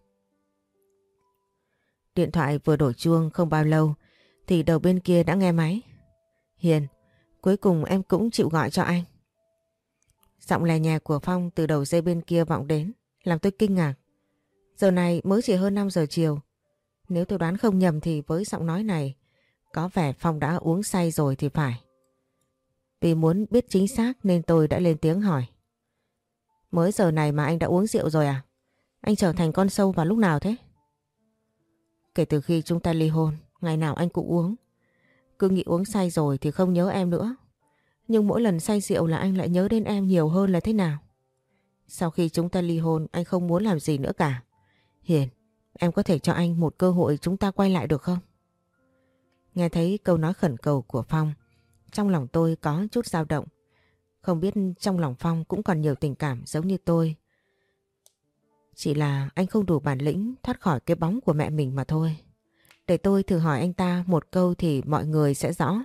Điện thoại vừa đổ chuông không bao lâu thì đầu bên kia đã nghe máy. Hiền, cuối cùng em cũng chịu gọi cho anh. Giọng lè nhè của Phong từ đầu dây bên kia vọng đến, làm tôi kinh ngạc. Giờ này mới chỉ hơn năm giờ chiều. Nếu tôi đoán không nhầm thì với giọng nói này, có vẻ Phong đã uống say rồi thì phải. Vì muốn biết chính xác nên tôi đã lên tiếng hỏi. Mới giờ này mà anh đã uống rượu rồi à? Anh trở thành con sâu vào lúc nào thế? Kể từ khi chúng ta ly hôn, ngày nào anh cũng uống. Cứ nghĩ uống say rồi thì không nhớ em nữa. Nhưng mỗi lần say rượu là anh lại nhớ đến em nhiều hơn là thế nào? Sau khi chúng ta ly hôn, anh không muốn làm gì nữa cả. Hiền, em có thể cho anh một cơ hội chúng ta quay lại được không? Nghe thấy câu nói khẩn cầu của Phong, trong lòng tôi có chút dao động. Không biết trong lòng Phong cũng còn nhiều tình cảm giống như tôi. Chỉ là anh không đủ bản lĩnh thoát khỏi cái bóng của mẹ mình mà thôi. Để tôi thử hỏi anh ta một câu thì mọi người sẽ rõ.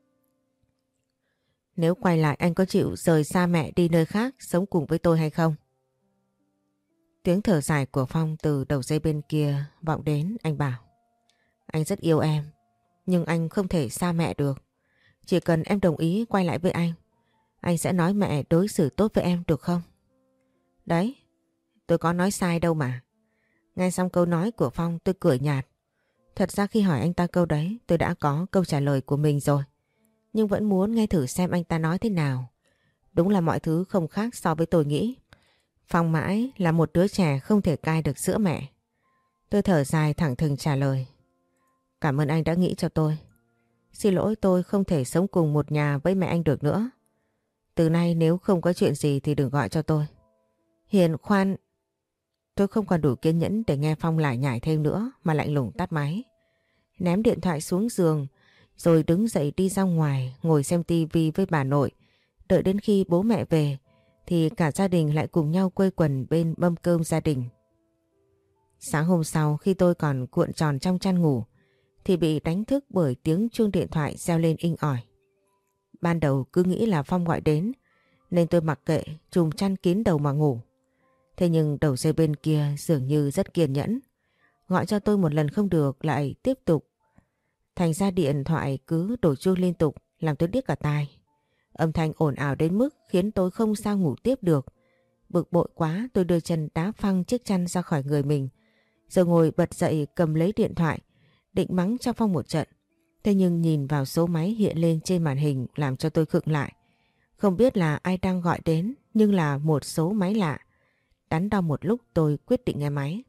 Nếu quay lại anh có chịu rời xa mẹ đi nơi khác sống cùng với tôi hay không? Tiếng thở dài của Phong từ đầu dây bên kia vọng đến. Anh bảo, anh rất yêu em, nhưng anh không thể xa mẹ được. Chỉ cần em đồng ý quay lại với anh, anh sẽ nói mẹ đối xử tốt với em được không? Đấy, tôi có nói sai đâu mà. Nghe xong câu nói của Phong tôi cười nhạt. Thật ra khi hỏi anh ta câu đấy tôi đã có câu trả lời của mình rồi. Nhưng vẫn muốn nghe thử xem anh ta nói thế nào. Đúng là mọi thứ không khác so với tôi nghĩ. Phong mãi là một đứa trẻ không thể cai được sữa mẹ. Tôi thở dài thẳng thừng trả lời. Cảm ơn anh đã nghĩ cho tôi. Xin lỗi, tôi không thể sống cùng một nhà với mẹ anh được nữa. Từ nay nếu không có chuyện gì thì đừng gọi cho tôi. Hiền khoan. Tôi không còn đủ kiên nhẫn để nghe Phong lại nhải thêm nữa mà lạnh lùng tắt máy. Ném điện thoại xuống giường rồi đứng dậy đi ra ngoài ngồi xem tivi với bà nội. Đợi đến khi bố mẹ về thì cả gia đình lại cùng nhau quây quần bên mâm cơm gia đình. Sáng hôm sau khi tôi còn cuộn tròn trong chăn ngủ thì bị đánh thức bởi tiếng chuông điện thoại reo lên inh ỏi. Ban đầu cứ nghĩ là Phong gọi đến nên tôi mặc kệ chùm chăn kín đầu mà ngủ. Thế nhưng đầu dây bên kia dường như rất kiên nhẫn. Gọi cho tôi một lần không được lại tiếp tục. Thành ra điện thoại cứ đổ chuông liên tục làm tôi điếc cả tai. Âm thanh ồn ào đến mức khiến tôi không sao ngủ tiếp được. Bực bội quá tôi đưa chân đá phăng chiếc chăn ra khỏi người mình. Rồi ngồi bật dậy cầm lấy điện thoại định mắng cho Phong một trận. Thế nhưng nhìn vào số máy hiện lên trên màn hình làm cho tôi khựng lại. Không biết là ai đang gọi đến nhưng là một số máy lạ. Đắn đo một lúc tôi quyết định nghe máy.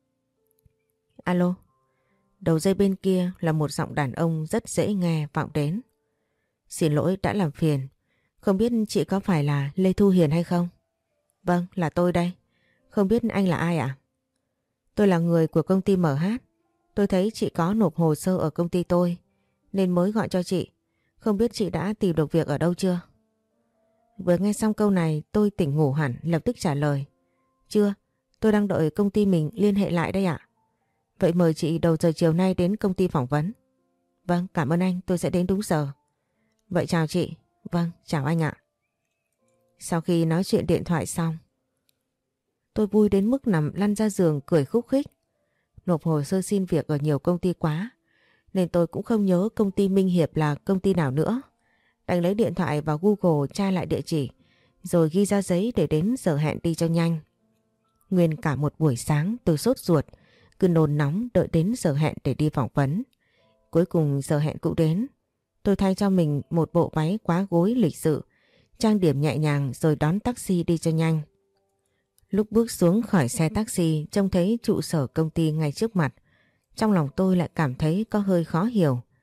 Alo. Đầu dây bên kia là một giọng đàn ông rất dễ nghe vọng đến. Xin lỗi đã làm phiền. Không biết chị có phải là Lê Thu Hiền hay không? Vâng, là tôi đây. Không biết anh là ai ạ? Tôi là người của công ty em hát. Tôi thấy chị có nộp hồ sơ ở công ty tôi nên mới gọi cho chị. Không biết chị đã tìm được việc ở đâu chưa? Vừa nghe xong câu này tôi tỉnh ngủ hẳn lập tức trả lời. Chưa, tôi đang đợi công ty mình liên hệ lại đây ạ. Vậy mời chị đầu giờ chiều nay đến công ty phỏng vấn. Vâng, cảm ơn anh, tôi sẽ đến đúng giờ. Vậy chào chị. Vâng, chào anh ạ. Sau khi nói chuyện điện thoại xong, tôi vui đến mức nằm lăn ra giường cười khúc khích. Nộp hồ sơ xin việc ở nhiều công ty quá, nên tôi cũng không nhớ công ty Minh Hiệp là công ty nào nữa. Đành lấy điện thoại vào Google tra lại địa chỉ, rồi ghi ra giấy để đến giờ hẹn đi cho nhanh. Nguyên cả một buổi sáng tôi sốt ruột, cứ nôn nóng đợi đến giờ hẹn để đi phỏng vấn. Cuối cùng giờ hẹn cũng đến. Tôi thay cho mình một bộ váy quá gối lịch sự, trang điểm nhẹ nhàng rồi đón taxi đi cho nhanh. Lúc bước xuống khỏi xe taxi trông thấy trụ sở công ty ngay trước mặt. Trong lòng tôi lại cảm thấy có hơi khó hiểu.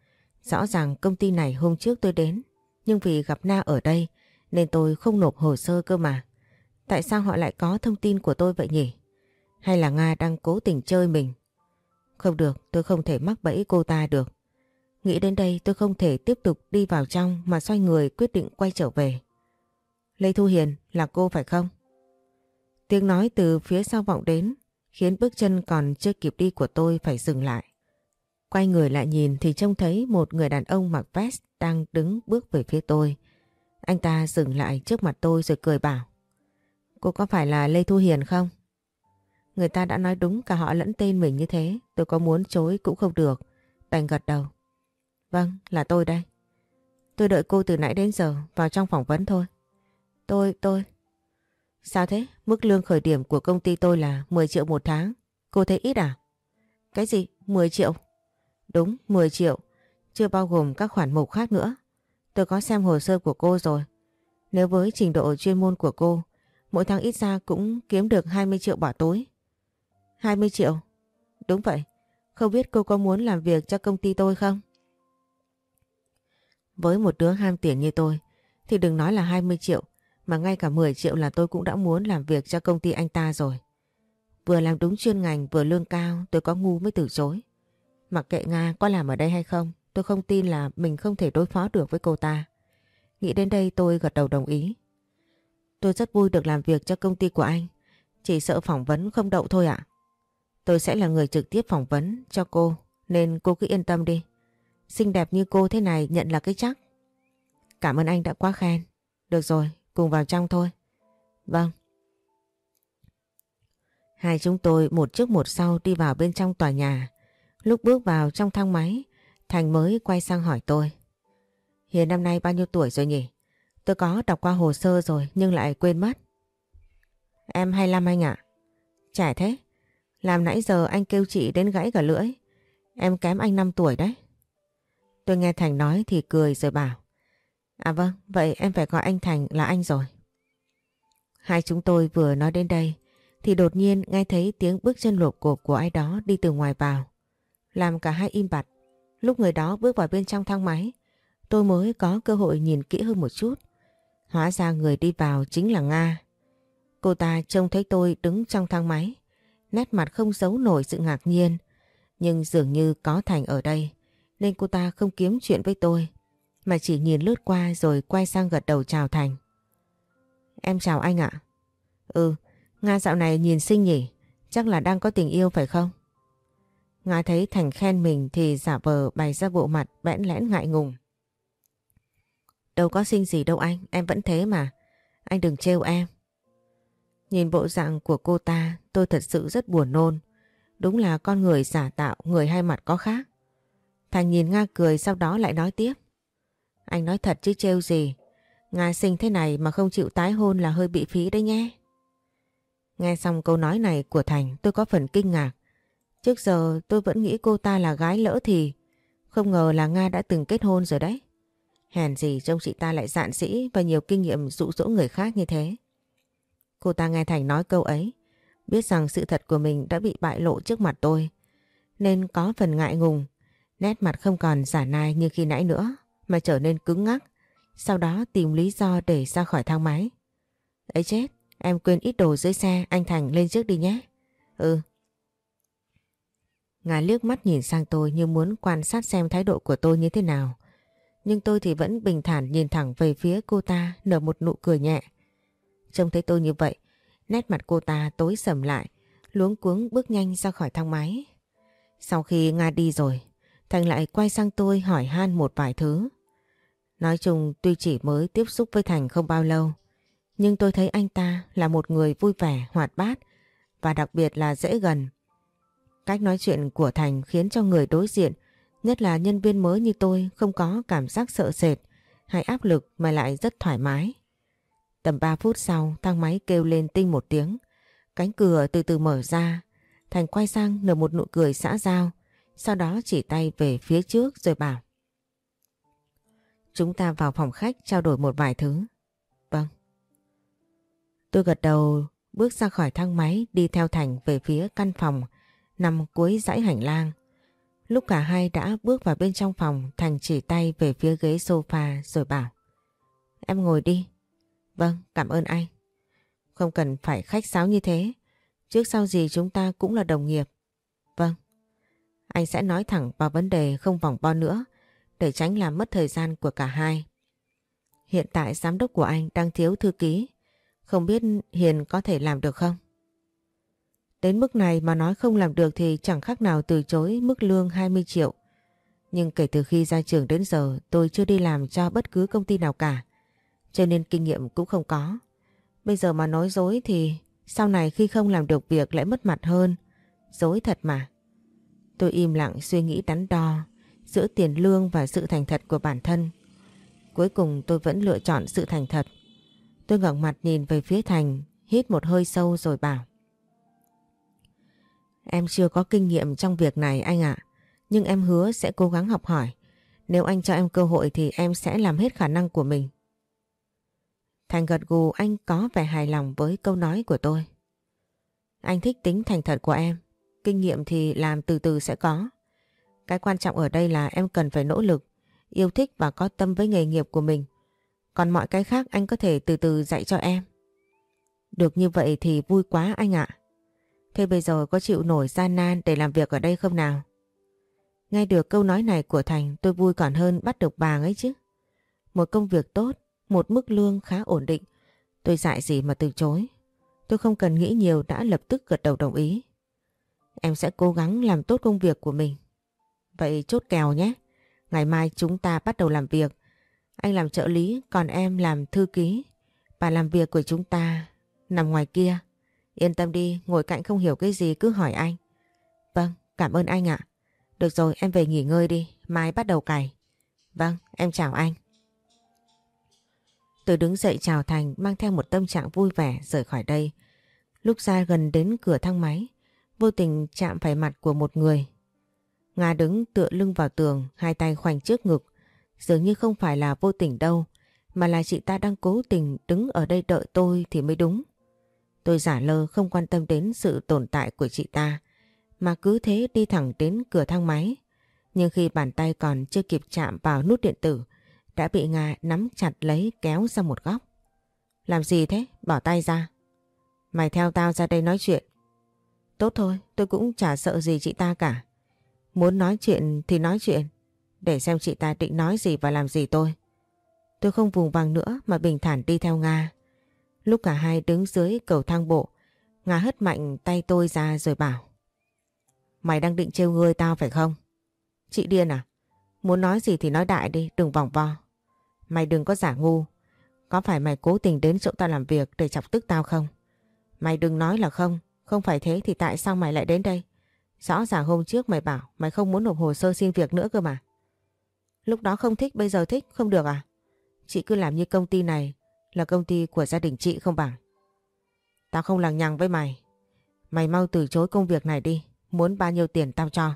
Rõ ràng công ty này hôm trước tôi đến, nhưng vì gặp Na ở đây nên tôi không nộp hồ sơ cơ mà. Tại sao họ lại có thông tin của tôi vậy nhỉ? Hay là Nga đang cố tình chơi mình? Không được, tôi không thể mắc bẫy cô ta được. Nghĩ đến đây tôi không thể tiếp tục đi vào trong mà xoay người quyết định quay trở về. Lê Thu Hiền, là cô phải không? Tiếng nói từ phía sau vọng đến khiến bước chân còn chưa kịp đi của tôi phải dừng lại. Quay người lại nhìn thì trông thấy một người đàn ông mặc vest đang đứng bước về phía tôi. Anh ta dừng lại trước mặt tôi rồi cười bảo: Cô có phải là Lê Thu Hiền không? Người ta đã nói đúng cả họ lẫn tên mình như thế, tôi có muốn chối cũng không được, đành gật đầu. Vâng, là tôi đây. Tôi đợi cô từ nãy đến giờ, vào trong phỏng vấn thôi. Tôi, tôi... Sao thế? Mức lương khởi điểm của công ty tôi là mười triệu một tháng. Cô thấy ít à? Cái gì? mười triệu? Đúng, mười triệu. Chưa bao gồm các khoản mục khác nữa. Tôi có xem hồ sơ của cô rồi. Nếu với trình độ chuyên môn của cô, mỗi tháng ít ra cũng kiếm được hai mươi triệu bỏ túi. hai mươi triệu? Đúng vậy. Không biết cô có muốn làm việc cho công ty tôi không? Với một đứa ham tiền như tôi thì đừng nói là hai mươi triệu, mà ngay cả mười triệu là tôi cũng đã muốn làm việc cho công ty anh ta rồi. Vừa làm đúng chuyên ngành vừa lương cao, tôi có ngu mới từ chối. Mặc kệ Nga có làm ở đây hay không, tôi không tin là mình không thể đối phó được với cô ta. Nghĩ đến đây tôi gật đầu đồng ý. Tôi rất vui được làm việc cho công ty của anh, chỉ sợ phỏng vấn không đậu thôi ạ. Tôi sẽ là người trực tiếp phỏng vấn cho cô, nên cô cứ yên tâm đi. Xinh đẹp như cô thế này nhận là cái chắc. Cảm ơn anh đã quá khen. Được rồi, cùng vào trong thôi. Vâng. Hai chúng tôi một trước một sau đi vào bên trong tòa nhà. Lúc bước vào trong thang máy, Thành mới quay sang hỏi tôi: Hiền năm nay bao nhiêu tuổi rồi nhỉ? Tôi có đọc qua hồ sơ rồi nhưng lại quên mất. Em hai mươi lăm anh ạ. Trẻ thế. Làm nãy giờ anh kêu chị đến gãy cả lưỡi. Em kém anh năm tuổi đấy. Tôi nghe Thành nói thì cười rồi bảo: À vâng, vậy em phải gọi anh Thành là anh rồi. Hai chúng tôi vừa nói đến đây thì đột nhiên nghe thấy tiếng bước chân lộp cộp của ai đó đi từ ngoài vào, làm cả hai im bặt. Lúc người đó bước vào bên trong thang máy, tôi mới có cơ hội nhìn kỹ hơn một chút. Hóa ra người đi vào chính là Nga. Cô ta trông thấy tôi đứng trong thang máy, nét mặt không giấu nổi sự ngạc nhiên. Nhưng dường như có Thành ở đây nên cô ta không kiếm chuyện với tôi, mà chỉ nhìn lướt qua rồi quay sang gật đầu chào Thành. Em chào anh ạ. Ừ, Nga dạo này nhìn xinh nhỉ, chắc là đang có tình yêu phải không? Nga thấy Thành khen mình thì giả vờ bày ra bộ mặt bẽn lẽn ngại ngùng. Đâu có xinh gì đâu anh, em vẫn thế mà. Anh đừng trêu em. Nhìn bộ dạng của cô ta tôi thật sự rất buồn nôn. Đúng là con người giả tạo, người hai mặt có khác. Thành nhìn Nga cười, sau đó lại nói tiếp: Anh nói thật chứ trêu gì. Nga xinh thế này mà không chịu tái hôn là hơi bị phí đấy nhé. Nghe xong câu nói này của Thành tôi có phần kinh ngạc. Trước giờ tôi vẫn nghĩ cô ta là gái lỡ thì, không ngờ là Nga đã từng kết hôn rồi đấy. Hèn gì trông chị ta lại dạn dĩ và nhiều kinh nghiệm dụ dỗ người khác như thế. Cô ta nghe Thành nói câu ấy, biết rằng sự thật của mình đã bị bại lộ trước mặt tôi, nên có phần ngại ngùng. Nét mặt không còn giả nai như khi nãy nữa, mà trở nên cứng ngắc. Sau đó tìm lý do để ra khỏi thang máy. Ấy chết, em quên ít đồ dưới xe, anh Thành lên trước đi nhé. Ừ. Nga liếc mắt nhìn sang tôi như muốn quan sát xem thái độ của tôi như thế nào. Nhưng tôi thì vẫn bình thản nhìn thẳng về phía cô ta, nở một nụ cười nhẹ. Trông thấy tôi như vậy, nét mặt cô ta tối sầm lại, luống cuống bước nhanh ra khỏi thang máy. Sau khi Nga đi rồi, Thành lại quay sang tôi hỏi han một vài thứ. Nói chung tuy chỉ mới tiếp xúc với Thành không bao lâu, nhưng tôi thấy anh ta là một người vui vẻ, hoạt bát và đặc biệt là dễ gần. Cách nói chuyện của Thành khiến cho người đối diện, nhất là nhân viên mới như tôi, không có cảm giác sợ sệt hay áp lực mà lại rất thoải mái. Tầm ba phút sau, thang máy kêu lên tinh một tiếng. Cánh cửa từ từ mở ra. Thành quay sang nở một nụ cười xã giao, sau đó chỉ tay về phía trước rồi bảo: Chúng ta vào phòng khách trao đổi một vài thứ. Vâng. Tôi gật đầu, bước ra khỏi thang máy đi theo Thành về phía căn phòng nằm cuối dãy hành lang. Lúc cả hai đã bước vào bên trong phòng, Thành chỉ tay về phía ghế sofa rồi bảo: Em ngồi đi. Vâng, cảm ơn anh. Không cần phải khách sáo như thế. Trước sau gì chúng ta cũng là đồng nghiệp. Vâng. Anh sẽ nói thẳng vào vấn đề, không vòng vo nữa, để tránh làm mất thời gian của cả hai. Hiện tại giám đốc của anh đang thiếu thư ký. Không biết Hiền có thể làm được không? Đến mức này mà nói không làm được thì chẳng khác nào từ chối mức lương hai mươi triệu. Nhưng kể từ khi ra trường đến giờ tôi chưa đi làm cho bất cứ công ty nào cả. Cho nên kinh nghiệm cũng không có. Bây giờ mà nói dối thì sau này khi không làm được việc lại mất mặt hơn. Dối thật mà. Tôi im lặng suy nghĩ đắn đo giữa tiền lương và sự thành thật của bản thân. Cuối cùng tôi vẫn lựa chọn sự thành thật. Tôi ngẩng mặt nhìn về phía Thành, hít một hơi sâu rồi bảo: Em chưa có kinh nghiệm trong việc này anh ạ. Nhưng em hứa sẽ cố gắng học hỏi. Nếu anh cho em cơ hội thì em sẽ làm hết khả năng của mình. Thành gật gù, anh có vẻ hài lòng với câu nói của tôi. Anh thích tính thành thật của em. Kinh nghiệm thì làm từ từ sẽ có. Cái quan trọng ở đây là em cần phải nỗ lực, yêu thích và có tâm với nghề nghiệp của mình. Còn mọi cái khác anh có thể từ từ dạy cho em. Được như vậy thì vui quá anh ạ. Thế bây giờ có chịu nổi gian nan để làm việc ở đây không nào? Nghe được câu nói này của Thành, tôi vui còn hơn bắt được vàng ấy chứ. Một công việc tốt, một mức lương khá ổn định. Tôi dại gì mà từ chối. Tôi không cần nghĩ nhiều đã lập tức gật đầu đồng ý. Em sẽ cố gắng làm tốt công việc của mình. Vậy chốt kèo nhé. Ngày mai chúng ta bắt đầu làm việc. Anh làm trợ lý, còn em làm thư ký. Và làm việc của chúng ta nằm ngoài kia. Yên tâm đi, ngồi cạnh không hiểu cái gì cứ hỏi anh. Vâng, cảm ơn anh ạ. Được rồi, em về nghỉ ngơi đi, mai bắt đầu cày. Vâng, em chào anh. Tôi đứng dậy chào Thành, mang theo một tâm trạng vui vẻ rời khỏi đây. Lúc ra gần đến cửa thang máy, vô tình chạm phải mặt của một người. Nga đứng tựa lưng vào tường, hai tay khoanh trước ngực. Dường như không phải là vô tình đâu, mà là chị ta đang cố tình đứng ở đây đợi tôi thì mới đúng. Tôi giả lơ không quan tâm đến sự tồn tại của chị ta, mà cứ thế đi thẳng đến cửa thang máy. Nhưng khi bàn tay còn chưa kịp chạm vào nút điện tử, đã bị Nga nắm chặt lấy kéo ra một góc. Làm gì thế? Bỏ tay ra. Mày theo tao ra đây nói chuyện. Tốt thôi, tôi cũng chả sợ gì chị ta cả. Muốn nói chuyện thì nói chuyện. Để xem chị ta định nói gì và làm gì tôi. Tôi không vùng vằng nữa mà bình thản đi theo Nga. Lúc cả hai đứng dưới cầu thang bộ, Nga hất mạnh tay tôi ra rồi bảo: Mày đang định trêu ngươi tao phải không? Chị điên à? Muốn nói gì thì nói đại đi, đừng vòng vo. Mày đừng có giả ngu. Có phải mày cố tình đến chỗ tao làm việc để chọc tức tao không? Mày đừng nói là không. Không phải thế thì tại sao mày lại đến đây? Rõ ràng hôm trước mày bảo mày không muốn nộp hồ sơ xin việc nữa cơ mà. Lúc đó không thích, bây giờ thích, không được à? Chị cứ làm như công ty này là công ty của gia đình chị không bằng. Tao không lằng nhằng với mày. Mày mau từ chối công việc này đi. Muốn bao nhiêu tiền tao cho.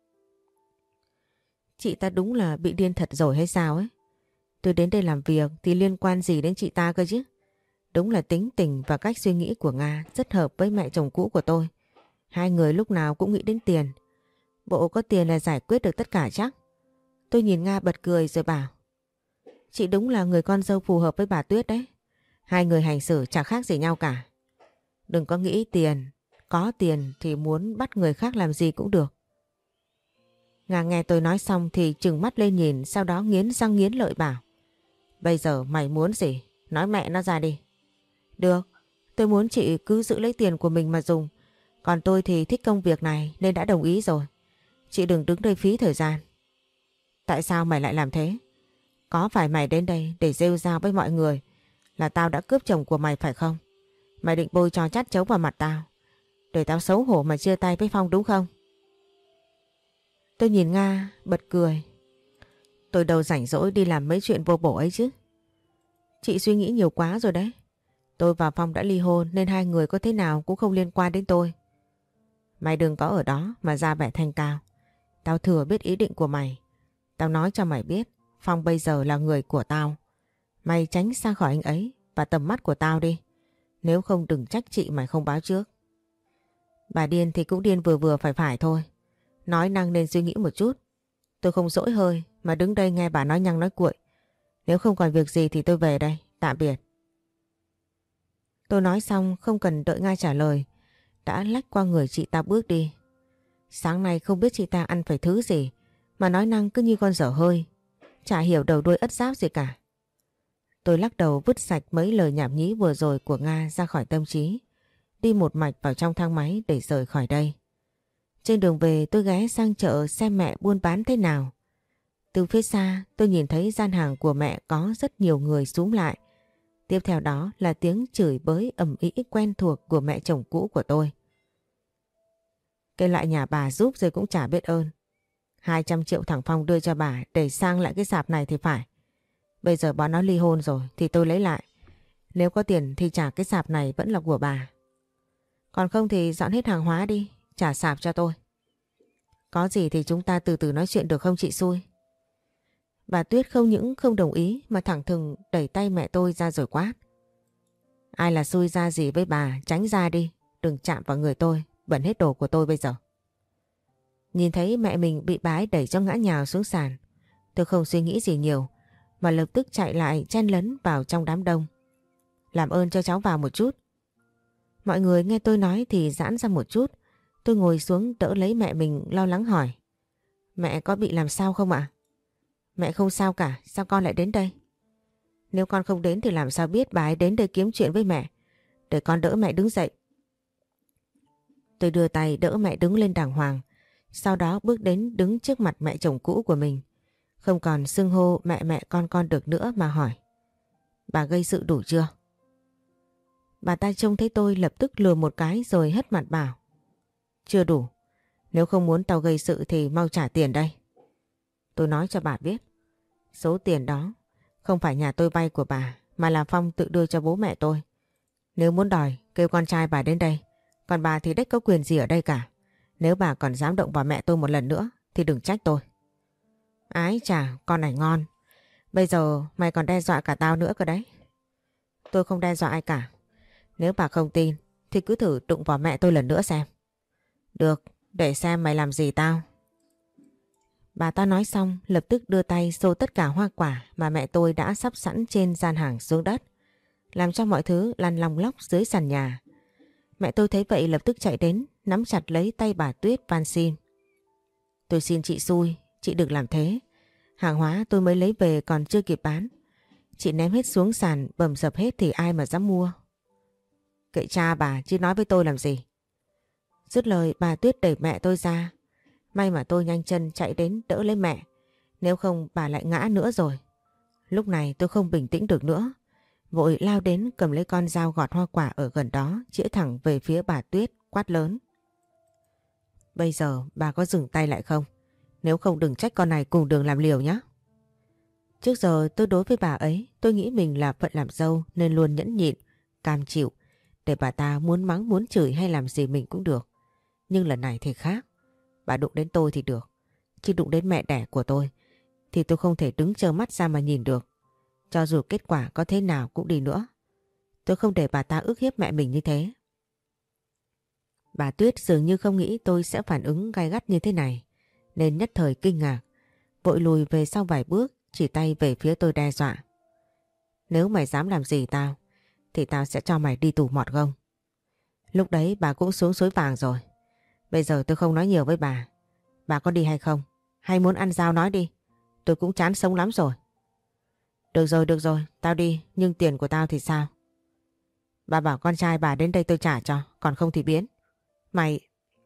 Chị ta đúng là bị điên thật rồi hay sao ấy. Tôi đến đây làm việc thì liên quan gì đến chị ta cơ chứ. Đúng là tính tình và cách suy nghĩ của Nga rất hợp với mẹ chồng cũ của tôi. Hai người lúc nào cũng nghĩ đến tiền. Bộ có tiền là giải quyết được tất cả chắc. Tôi nhìn Nga bật cười rồi bảo: Chị đúng là người con dâu phù hợp với bà Tuyết đấy. Hai người hành xử chẳng khác gì nhau cả. Đừng có nghĩ tiền. Có tiền thì muốn bắt người khác làm gì cũng được. Nga nghe tôi nói xong thì trừng mắt lên nhìn, sau đó nghiến răng nghiến lợi bảo: Bây giờ mày muốn gì? Nói mẹ nó ra đi. Được, tôi muốn chị cứ giữ lấy tiền của mình mà dùng. Còn tôi thì thích công việc này nên đã đồng ý rồi. Chị đừng đứng đây phí thời gian. Tại sao mày lại làm thế? Có phải mày đến đây để rêu rao với mọi người là tao đã cướp chồng của mày phải không? Mày định bôi trò chát chấu vào mặt tao để tao xấu hổ mà chia tay với Phong đúng không? Tôi nhìn Nga bật cười. Tôi đâu rảnh rỗi đi làm mấy chuyện vô bổ ấy chứ. Chị suy nghĩ nhiều quá rồi đấy. Tôi và Phong đã ly hôn nên hai người có thế nào cũng không liên quan đến tôi. Mày đừng có ở đó mà ra vẻ thanh cao. Tao thừa biết ý định của mày. Tao nói cho mày biết Phong bây giờ là người của tao. Mày tránh xa khỏi anh ấy và tầm mắt của tao đi. Nếu không đừng trách chị mày không báo trước. Bà điên thì cũng điên vừa vừa phải phải thôi. Nói năng nên suy nghĩ một chút. Tôi không dỗi hơi mà đứng đây nghe bà nói nhăng nói cuội. Nếu không còn việc gì thì tôi về đây. Tạm biệt. Tôi nói xong không cần đợi Nga trả lời. Đã lách qua người chị ta bước đi. Sáng nay không biết chị ta ăn phải thứ gì mà nói năng cứ như con dở hơi. Chả hiểu đầu đuôi ất giáp gì cả. Tôi lắc đầu vứt sạch mấy lời nhảm nhí vừa rồi của Nga ra khỏi tâm trí. Đi một mạch vào trong thang máy để rời khỏi đây. Trên đường về tôi ghé sang chợ xem mẹ buôn bán thế nào. Từ phía xa tôi nhìn thấy gian hàng của mẹ có rất nhiều người xúm lại. Tiếp theo đó là tiếng chửi bới ầm ĩ quen thuộc của mẹ chồng cũ của tôi. Cái lại nhà bà giúp rồi cũng chả biết ơn. hai trăm triệu thằng Phong đưa cho bà để sang lại cái sạp này thì phải. Bây giờ bọn nó ly hôn rồi thì tôi lấy lại. Nếu có tiền thì trả cái sạp này vẫn là của bà. Còn không thì dọn hết hàng hóa đi, trả sạp cho tôi. Có gì thì chúng ta từ từ nói chuyện được không chị Xui? Bà Tuyết không những không đồng ý mà thẳng thừng đẩy tay mẹ tôi ra rồi quát. Ai là xui ra gì với bà, tránh ra đi, đừng chạm vào người tôi, bẩn hết đồ của tôi bây giờ. Nhìn thấy mẹ mình bị bà ấy đẩy cho ngã nhào xuống sàn, tôi không suy nghĩ gì nhiều mà lập tức chạy lại chen lấn vào trong đám đông. Làm ơn cho cháu vào một chút. Mọi người nghe tôi nói thì giãn ra một chút. Tôi ngồi xuống đỡ lấy mẹ mình lo lắng hỏi. Mẹ có bị làm sao không ạ? Mẹ không sao cả, sao con lại đến đây? Nếu con không đến thì làm sao biết bà ấy đến đây kiếm chuyện với mẹ. Để con đỡ mẹ đứng dậy. Tôi đưa tay đỡ mẹ đứng lên đàng hoàng. Sau đó bước đến đứng trước mặt mẹ chồng cũ của mình. Không còn xưng hô mẹ mẹ con con được nữa mà hỏi. Bà gây sự đủ chưa? Bà ta trông thấy tôi lập tức lừa một cái rồi hất mặt bảo. Chưa đủ. Nếu không muốn tao gây sự thì mau trả tiền đây. Tôi nói cho bà biết. Số tiền đó không phải nhà tôi vay của bà mà là Phong tự đưa cho bố mẹ tôi. Nếu muốn đòi kêu con trai bà đến đây. Còn bà thì đếch có quyền gì ở đây cả. Nếu bà còn dám động vào mẹ tôi một lần nữa thì đừng trách tôi. Ái chà, con này ngon. Bây giờ mày còn đe dọa cả tao nữa cơ đấy. Tôi không đe dọa ai cả. Nếu bà không tin thì cứ thử đụng vào mẹ tôi lần nữa xem. Được, để xem mày làm gì tao. Bà ta nói xong lập tức đưa tay xô tất cả hoa quả mà mẹ tôi đã sắp sẵn trên gian hàng xuống đất, làm cho mọi thứ lăn long lóc dưới sàn nhà. Mẹ tôi thấy vậy lập tức chạy đến, nắm chặt lấy tay bà Tuyết van xin. Tôi xin chị xui, chị đừng làm thế. Hàng hóa tôi mới lấy về còn chưa kịp bán. Chị ném hết xuống sàn bầm dập hết thì ai mà dám mua. Kệ cha bà chứ nói với tôi làm gì. Dứt lời bà Tuyết đẩy mẹ tôi ra. May mà tôi nhanh chân chạy đến đỡ lấy mẹ. Nếu không bà lại ngã nữa rồi. Lúc này tôi không bình tĩnh được nữa. Vội lao đến cầm lấy con dao gọt hoa quả ở gần đó, chĩa thẳng về phía bà Tuyết, quát lớn. Bây giờ bà có dừng tay lại không? Nếu không đừng trách con này cùng đường làm liều nhé. Trước giờ tôi đối với bà ấy, tôi nghĩ mình là phận làm dâu nên luôn nhẫn nhịn, cam chịu. Để bà ta muốn mắng muốn chửi hay làm gì mình cũng được. Nhưng lần này thì khác. Bà đụng đến tôi thì được. Chứ đụng đến mẹ đẻ của tôi thì tôi không thể đứng trơ mắt ra mà nhìn được. Cho dù kết quả có thế nào cũng đi nữa. Tôi không để bà ta ức hiếp mẹ mình như thế. Bà Tuyết dường như không nghĩ tôi sẽ phản ứng gay gắt như thế này. Nên nhất thời kinh ngạc. Vội lùi về sau vài bước, chỉ tay về phía tôi đe dọa. Nếu mày dám làm gì tao thì tao sẽ cho mày đi tù mọt gông. Lúc đấy bà cũng xuống suối vàng rồi. Bây giờ tôi không nói nhiều với bà. Bà có đi hay không? Hay muốn ăn dao nói đi. Tôi cũng chán sống lắm rồi. Được rồi, được rồi, tao đi. Nhưng tiền của tao thì sao? Bà bảo con trai bà đến đây tôi trả cho. Còn không thì biến. Mày...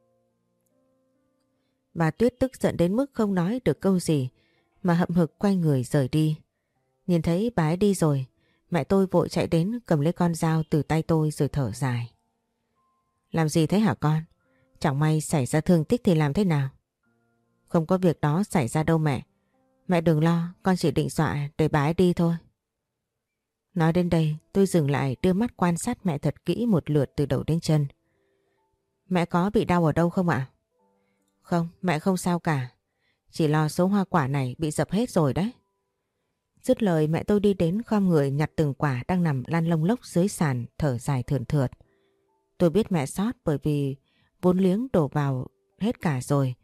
Bà Tuyết tức giận đến mức không nói được câu gì mà hậm hực quay người rời đi. Nhìn thấy bà ấy đi rồi, mẹ tôi vội chạy đến cầm lấy con dao từ tay tôi rồi thở dài. Làm gì thế hả con? Chẳng may xảy ra thương tích thì làm thế nào? Không có việc đó xảy ra đâu mẹ. Mẹ đừng lo, con chỉ định dọa để bà ấy đi thôi. Nói đến đây tôi dừng lại đưa mắt quan sát mẹ thật kỹ một lượt từ đầu đến chân. Mẹ có bị đau ở đâu không ạ? Không, mẹ không sao cả. Chỉ lo số hoa quả này bị dập hết rồi đấy. Dứt lời mẹ tôi đi đến khom người nhặt từng quả đang nằm lăn lông lốc dưới sàn, thở dài thườn thượt. Tôi biết mẹ sót bởi vì vốn liếng đổ vào hết cả rồi.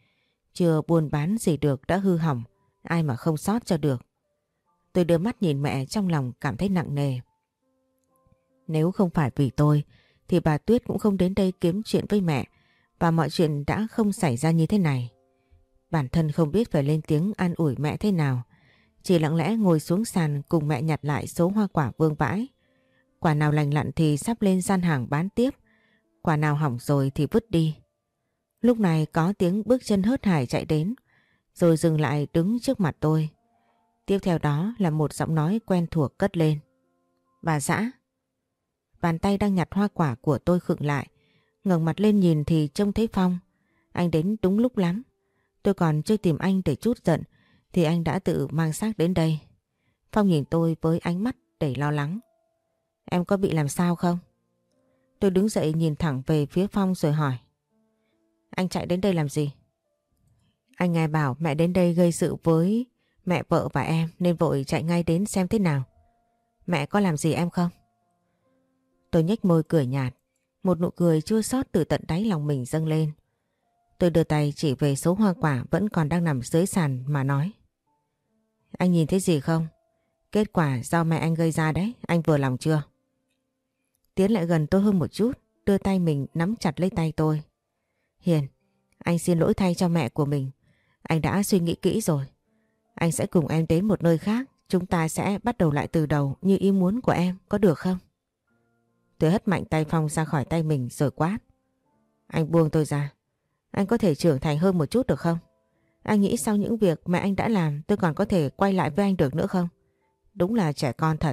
Chưa buôn bán gì được đã hư hỏng, ai mà không sót cho được. Tôi đưa mắt nhìn mẹ trong lòng cảm thấy nặng nề. Nếu không phải vì tôi thì bà Tuyết cũng không đến đây kiếm chuyện với mẹ và mọi chuyện đã không xảy ra như thế này. Bản thân không biết phải lên tiếng an ủi mẹ thế nào. Chỉ lặng lẽ ngồi xuống sàn cùng mẹ nhặt lại số hoa quả vương vãi. Quả nào lành lặn thì sắp lên gian hàng bán tiếp. Quả nào hỏng rồi thì vứt đi. Lúc này có tiếng bước chân hớt hải chạy đến, rồi dừng lại đứng trước mặt tôi. Tiếp theo đó là một giọng nói quen thuộc cất lên. Bà Dã. Bàn tay đang nhặt hoa quả của tôi khựng lại. Ngẩng mặt lên nhìn thì trông thấy Phong. Anh đến đúng lúc lắm. Tôi còn chưa tìm anh để trút giận thì anh đã tự mang xác đến đây. Phong nhìn tôi với ánh mắt đầy lo lắng. Em có bị làm sao không? Tôi đứng dậy nhìn thẳng về phía Phong rồi hỏi. Anh chạy đến đây làm gì? Anh nghe bảo mẹ đến đây gây sự với mẹ vợ và em nên vội chạy ngay đến xem thế nào. Mẹ có làm gì em không? Tôi nhếch môi cười nhạt. Một nụ cười chua xót từ tận đáy lòng mình dâng lên. Tôi đưa tay chỉ về số hoa quả vẫn còn đang nằm dưới sàn mà nói. Anh nhìn thấy gì không? Kết quả do mẹ anh gây ra đấy, anh vừa lòng chưa? Tiến lại gần tôi hơn một chút, đưa tay mình nắm chặt lấy tay tôi. Hiền, anh xin lỗi thay cho mẹ của mình. Anh đã suy nghĩ kỹ rồi. Anh sẽ cùng em đến một nơi khác. Chúng ta sẽ bắt đầu lại từ đầu như ý muốn của em, có được không? Tôi hất mạnh tay Phong ra khỏi tay mình rồi quát. Anh buông tôi ra. Anh có thể trưởng thành hơn một chút được không? Anh nghĩ sau những việc mẹ anh đã làm tôi còn có thể quay lại với anh được nữa không? Đúng là trẻ con thật.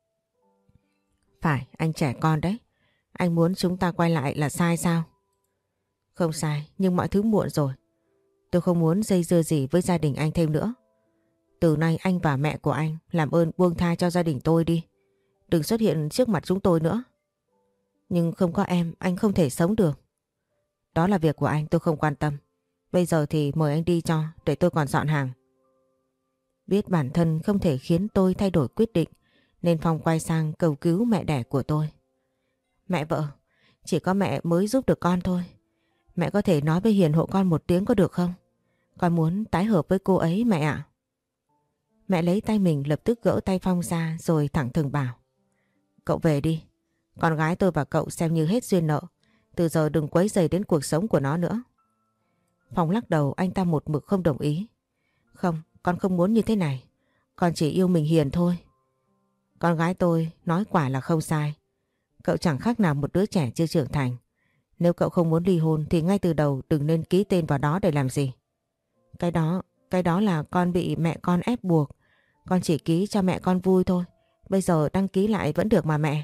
Phải, anh trẻ con đấy. Anh muốn chúng ta quay lại là sai sao? Không sai, nhưng mọi thứ muộn rồi. Tôi không muốn dây dưa gì với gia đình anh thêm nữa. Từ nay anh và mẹ của anh làm ơn buông tha cho gia đình tôi đi. Đừng xuất hiện trước mặt chúng tôi nữa. Nhưng không có em, anh không thể sống được. Đó là việc của anh, tôi không quan tâm. Bây giờ thì mời anh đi cho, để tôi còn dọn hàng. Biết bản thân không thể khiến tôi thay đổi quyết định, nên Phong quay sang cầu cứu mẹ đẻ của tôi. Mẹ vợ, chỉ có mẹ mới giúp được con thôi. Mẹ có thể nói với Hiền hộ con một tiếng có được không? Con muốn tái hợp với cô ấy mẹ ạ. Mẹ lấy tay mình lập tức gỡ tay Phong ra rồi thẳng thừng bảo. Cậu về đi. Con gái tôi và cậu xem như hết duyên nợ. Từ giờ đừng quấy rầy đến cuộc sống của nó nữa. Phong lắc đầu, anh ta một mực không đồng ý. Không, con không muốn như thế này. Con chỉ yêu mình Hiền thôi. Con gái tôi nói quả là không sai. Cậu chẳng khác nào một đứa trẻ chưa trưởng thành. Nếu cậu không muốn ly hôn thì ngay từ đầu đừng nên ký tên vào đó để làm gì. Cái đó, cái đó là con bị mẹ con ép buộc. Con chỉ ký cho mẹ con vui thôi. Bây giờ đăng ký lại vẫn được mà mẹ.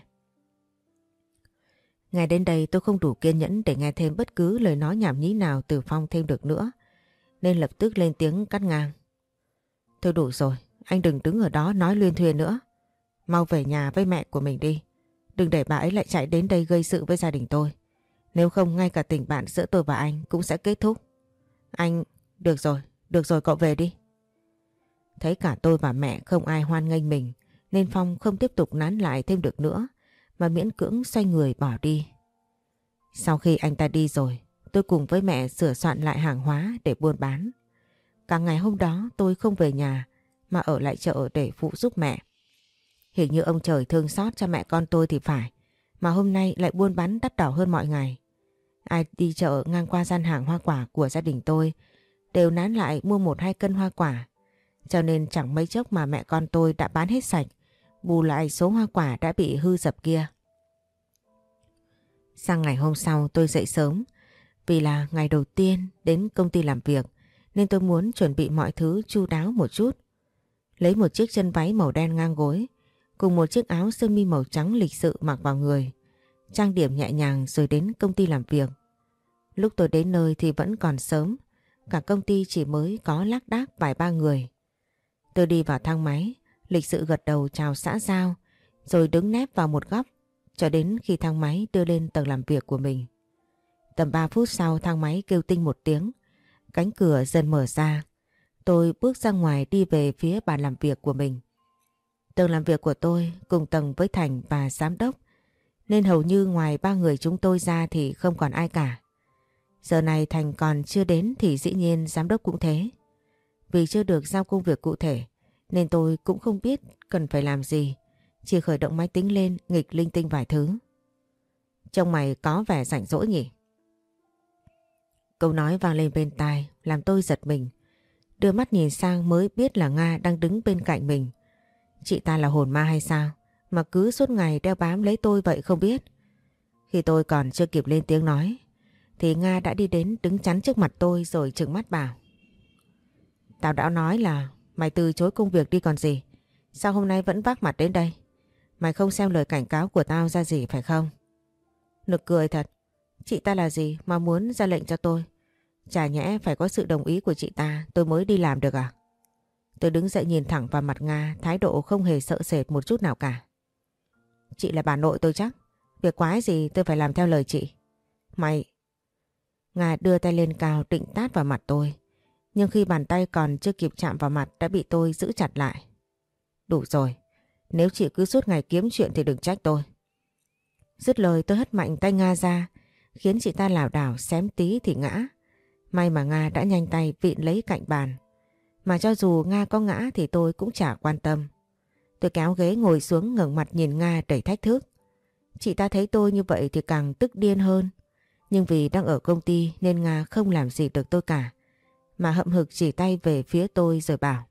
Ngay đến đây tôi không đủ kiên nhẫn để nghe thêm bất cứ lời nói nhảm nhí nào từ Phong thêm được nữa. Nên lập tức lên tiếng cắt ngang. Thôi đủ rồi, anh đừng đứng ở đó nói luyên thuyên nữa. Mau về nhà với mẹ của mình đi. Đừng để bà ấy lại chạy đến đây gây sự với gia đình tôi. Nếu không ngay cả tình bạn giữa tôi và anh cũng sẽ kết thúc. Anh... Được rồi, được rồi cậu về đi. Thấy cả tôi và mẹ không ai hoan nghênh mình nên Phong không tiếp tục nán lại thêm được nữa mà miễn cưỡng xoay người bỏ đi. Sau khi anh ta đi rồi, tôi cùng với mẹ sửa soạn lại hàng hóa để buôn bán. Cả ngày hôm đó tôi không về nhà mà ở lại chợ để phụ giúp mẹ. Hình như ông trời thương xót cho mẹ con tôi thì phải, mà hôm nay lại buôn bán đắt đỏ hơn mọi ngày. Ai đi chợ ngang qua gian hàng hoa quả của gia đình tôi đều nán lại mua một hai cân hoa quả. Cho nên chẳng mấy chốc mà mẹ con tôi đã bán hết sạch, bù lại số hoa quả đã bị hư dập kia. Sang ngày hôm sau tôi dậy sớm, vì là ngày đầu tiên đến công ty làm việc nên tôi muốn chuẩn bị mọi thứ chu đáo một chút. Lấy một chiếc chân váy màu đen ngang gối cùng một chiếc áo sơ mi màu trắng lịch sự mặc vào người, trang điểm nhẹ nhàng rồi đến công ty làm việc. Lúc tôi đến nơi thì vẫn còn sớm, cả công ty chỉ mới có lác đác vài ba người. Tôi đi vào thang máy, lịch sự gật đầu chào xã giao, rồi đứng nép vào một góc cho đến khi thang máy đưa lên tầng làm việc của mình. Tầm ba phút sau thang máy kêu tinh một tiếng, cánh cửa dần mở ra. Tôi bước ra ngoài đi về phía bàn làm việc của mình. Tầng làm việc của tôi cùng tầng với Thành và giám đốc, nên hầu như ngoài ba người chúng tôi ra thì không còn ai cả. Giờ này Thành còn chưa đến thì dĩ nhiên giám đốc cũng thế. Vì chưa được giao công việc cụ thể nên tôi cũng không biết cần phải làm gì. Chỉ khởi động máy tính lên nghịch linh tinh vài thứ. Trông mày có vẻ rảnh rỗi nhỉ? Câu nói vang lên bên tai làm tôi giật mình. Đưa mắt nhìn sang mới biết là Nga đang đứng bên cạnh mình. Chị ta là hồn ma hay sao mà cứ suốt ngày đeo bám lấy tôi vậy không biết. Khi tôi còn chưa kịp lên tiếng nói thì Nga đã đi đến đứng chắn trước mặt tôi rồi trừng mắt bảo: Tao đã nói là mày từ chối công việc đi còn gì. Sao hôm nay vẫn vác mặt đến đây? Mày không xem lời cảnh cáo của tao ra gì phải không? Nực cười thật. Chị ta là gì mà muốn ra lệnh cho tôi? Chả nhẽ phải có sự đồng ý của chị ta tôi mới đi làm được à? Tôi đứng dậy nhìn thẳng vào mặt Nga, thái độ không hề sợ sệt một chút nào cả. Chị là bà nội tôi chắc. Việc quái gì tôi phải làm theo lời chị. Mày... Nga đưa tay lên cao định tát vào mặt tôi. Nhưng khi bàn tay còn chưa kịp chạm vào mặt đã bị tôi giữ chặt lại. Đủ rồi. Nếu chị cứ suốt ngày kiếm chuyện thì đừng trách tôi. Dứt lời tôi hất mạnh tay Nga ra, khiến chị ta lảo đảo xém tí thì ngã. May mà Nga đã nhanh tay vịn lấy cạnh bàn. Mà cho dù Nga có ngã thì tôi cũng chả quan tâm. Tôi kéo ghế ngồi xuống ngẩng mặt nhìn Nga đầy thách thức. Chị ta thấy tôi như vậy thì càng tức điên hơn. Nhưng vì đang ở công ty nên Nga không làm gì được tôi cả. Mà hậm hực chỉ tay về phía tôi rồi bảo: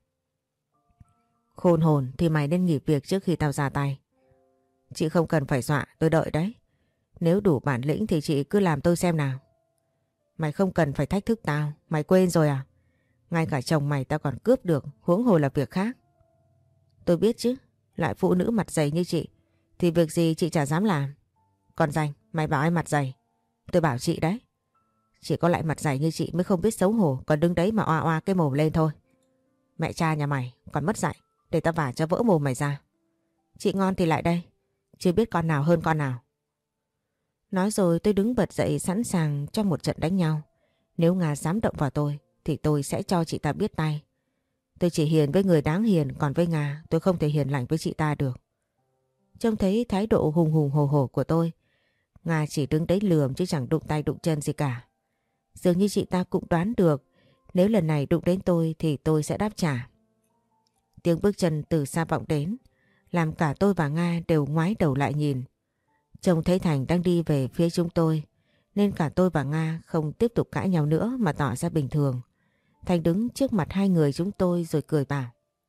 Khôn hồn thì mày nên nghỉ việc trước khi tao ra tay. Chị không cần phải dọa, tôi đợi đấy. Nếu đủ bản lĩnh thì chị cứ làm tôi xem nào. Mày không cần phải thách thức tao, mày quên rồi à? Ngay cả chồng mày tao còn cướp được, huống hồ là việc khác. Tôi biết chứ, lại phụ nữ mặt dày như chị thì việc gì chị chả dám làm. Còn Danh, mày bảo ai mặt dày? Tôi bảo chị đấy. Chỉ có lại mặt dày như chị mới không biết xấu hổ, còn đứng đấy mà oa oa cái mồm lên thôi. Mẹ cha nhà mày còn mất dạy, để tao vả cho vỡ mồm mày ra. Chị ngon thì lại đây, chưa biết con nào hơn con nào. Nói rồi tôi đứng bật dậy sẵn sàng cho một trận đánh nhau. Nếu Nga dám động vào tôi thì tôi sẽ cho chị ta biết tay. Tôi chỉ hiền với người đáng hiền, còn với Nga tôi không thể hiền lành với chị ta được. Trông thấy thái độ hùng hùng hổ hổ của tôi, Nga chỉ đứng đấy lườm chứ chẳng đụng tay đụng chân gì cả. Dường như chị ta cũng đoán được nếu lần này đụng đến tôi thì tôi sẽ đáp trả. Tiếng bước chân từ xa vọng đến, làm cả tôi và Nga đều ngoái đầu lại nhìn. Trông thấy Thành đang đi về phía chúng tôi, nên cả tôi và Nga không tiếp tục cãi nhau nữa mà tỏ ra bình thường. Thành đứng trước mặt hai người chúng tôi rồi cười bảo: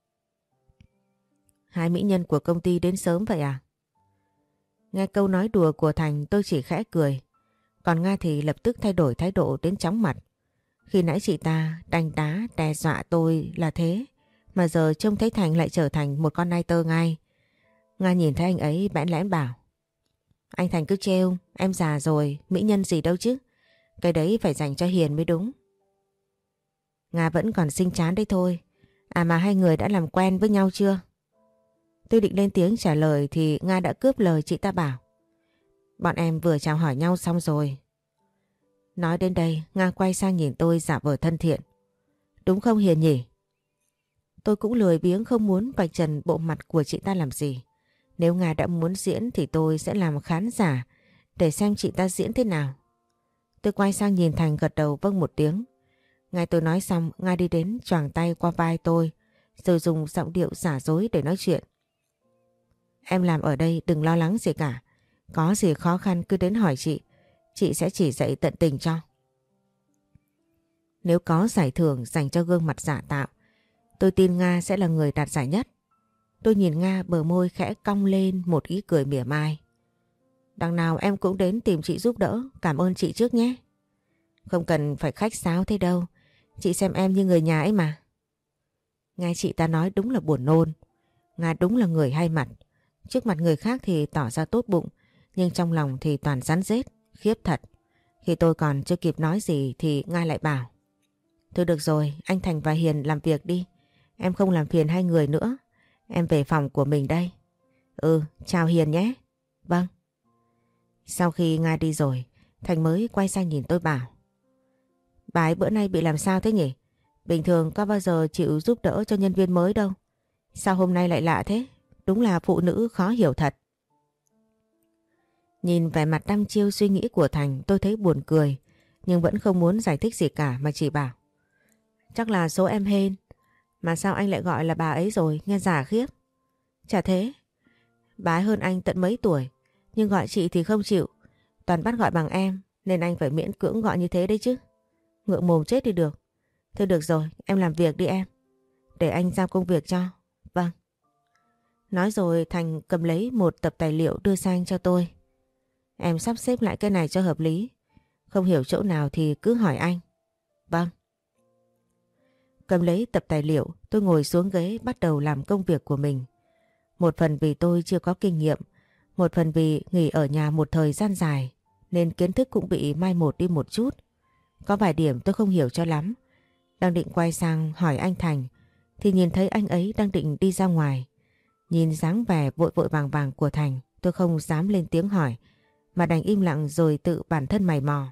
Hai mỹ nhân của công ty đến sớm vậy à? Nghe câu nói đùa của Thành tôi chỉ khẽ cười. Còn Nga thì lập tức thay đổi thái độ đến chóng mặt. Khi nãy chị ta đánh đá đe dọa tôi là thế, mà giờ trông thấy Thành lại trở thành một con nai tơ ngay. Nga nhìn thấy anh ấy bẽn lẽn bảo: Anh Thành cứ trêu, em già rồi, mỹ nhân gì đâu chứ. Cái đấy phải dành cho Hiền mới đúng. Nga vẫn còn xinh chán đấy thôi. À mà hai người đã làm quen với nhau chưa? Tôi định lên tiếng trả lời thì Nga đã cướp lời chị ta bảo: Bọn em vừa chào hỏi nhau xong rồi. Nói đến đây Nga quay sang nhìn tôi giả vờ thân thiện. Đúng không Hiền nhỉ? Tôi cũng lười biếng không muốn vạch trần bộ mặt của chị ta làm gì. Nếu Nga đã muốn diễn thì tôi sẽ làm khán giả để xem chị ta diễn thế nào. Tôi quay sang nhìn Thành gật đầu vâng một tiếng. Ngay tôi nói xong, Nga đi đến choàng tay qua vai tôi rồi dùng giọng điệu giả dối để nói chuyện. Em làm ở đây đừng lo lắng gì cả. Có gì khó khăn cứ đến hỏi chị. Chị sẽ chỉ dạy tận tình cho. Nếu có giải thưởng dành cho gương mặt giả tạo, tôi tin Nga sẽ là người đạt giải nhất. Tôi nhìn Nga bờ môi khẽ cong lên một ý cười mỉa mai. Đằng nào em cũng đến tìm chị giúp đỡ, cảm ơn chị trước nhé. Không cần phải khách sáo thế đâu, chị xem em như người nhà ấy mà. Nghe chị ta nói đúng là buồn nôn. Nga đúng là người hay mặt. Trước mặt người khác thì tỏ ra tốt bụng, nhưng trong lòng thì toàn rắn rết, khiếp thật. Khi tôi còn chưa kịp nói gì thì Nga lại bảo: Thôi được rồi, anh Thành và Hiền làm việc đi. Em không làm phiền hai người nữa. Em về phòng của mình đây. Ừ, chào Hiền nhé. Vâng. Sau khi Nga đi rồi, Thành mới quay sang nhìn tôi bảo: Bà ấy bữa nay bị làm sao thế nhỉ? Bình thường có bao giờ chịu giúp đỡ cho nhân viên mới đâu. Sao hôm nay lại lạ thế? Đúng là phụ nữ khó hiểu thật. Nhìn vẻ mặt đăm chiêu suy nghĩ của Thành tôi thấy buồn cười. nhưng vẫn không muốn giải thích gì cả mà chỉ bảo. Chắc là số em hên, mà sao anh lại gọi là bà ấy rồi, nghe giả khiếp. Chả thế, bà ấy hơn anh tận mấy tuổi, nhưng gọi chị thì không chịu, toàn bắt gọi bằng em, nên anh phải miễn cưỡng gọi như thế đấy chứ. Ngượng mồm chết đi được. Thôi được rồi, em làm việc đi em. Để anh giao công việc cho. Vâng. Nói rồi Thành cầm lấy một tập tài liệu đưa sang cho tôi. Em sắp xếp lại cái này cho hợp lý. Không hiểu chỗ nào thì cứ hỏi anh. Vâng. Cầm lấy tập tài liệu, tôi ngồi xuống ghế bắt đầu làm công việc của mình. Một phần vì tôi chưa có kinh nghiệm, một phần vì nghỉ ở nhà một thời gian dài, nên kiến thức cũng bị mai một đi một chút. Có vài điểm tôi không hiểu cho lắm. Đang định quay sang hỏi anh Thành, thì nhìn thấy anh ấy đang định đi ra ngoài. Nhìn dáng vẻ vội vội vàng vàng của Thành, tôi không dám lên tiếng hỏi, mà đành im lặng rồi tự bản thân mày mò.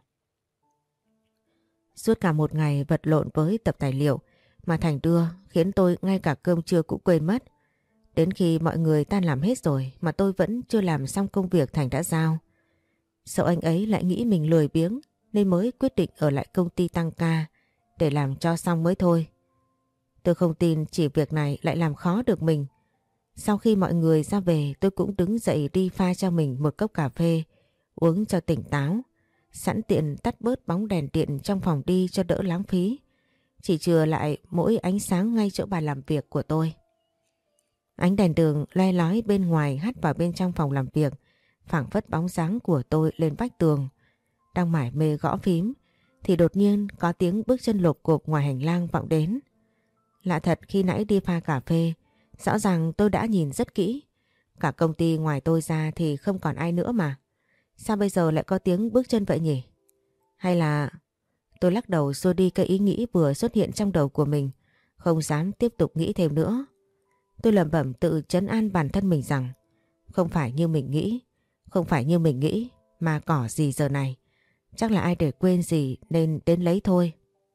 Suốt cả một ngày vật lộn với tập tài liệu mà Thành đưa khiến tôi ngay cả cơm trưa cũng quên mất. Đến khi mọi người tan làm hết rồi mà tôi vẫn chưa làm xong công việc Thành đã giao. Sợ anh ấy lại nghĩ mình lười biếng nên mới quyết định ở lại công ty tăng ca để làm cho xong mới thôi. Tôi không tin chỉ việc này lại làm khó được mình. Sau khi mọi người ra về tôi cũng đứng dậy đi pha cho mình một cốc cà phê, uống cho tỉnh táo, sẵn tiện tắt bớt bóng đèn điện trong phòng đi cho đỡ lãng phí. Chỉ chừa lại mỗi ánh sáng ngay chỗ bàn làm việc của tôi. Ánh đèn đường le lói bên ngoài hắt vào bên trong phòng làm việc, phảng phất bóng dáng của tôi lên vách tường. Đang mải mê gõ phím thì đột nhiên có tiếng bước chân lộp cộp ngoài hành lang vọng đến. Lạ thật, khi nãy đi pha cà phê, rõ ràng tôi đã nhìn rất kỹ. Cả công ty ngoài tôi ra thì không còn ai nữa mà. Sao bây giờ lại có tiếng bước chân vậy nhỉ? Hay là... Tôi lắc đầu xua đi cái ý nghĩ vừa xuất hiện trong đầu của mình, không dám tiếp tục nghĩ thêm nữa. Tôi lẩm bẩm tự trấn an bản thân mình rằng không phải như mình nghĩ, không phải như mình nghĩ mà cỏ gì giờ này. Chắc là ai để quên gì nên đến lấy thôi.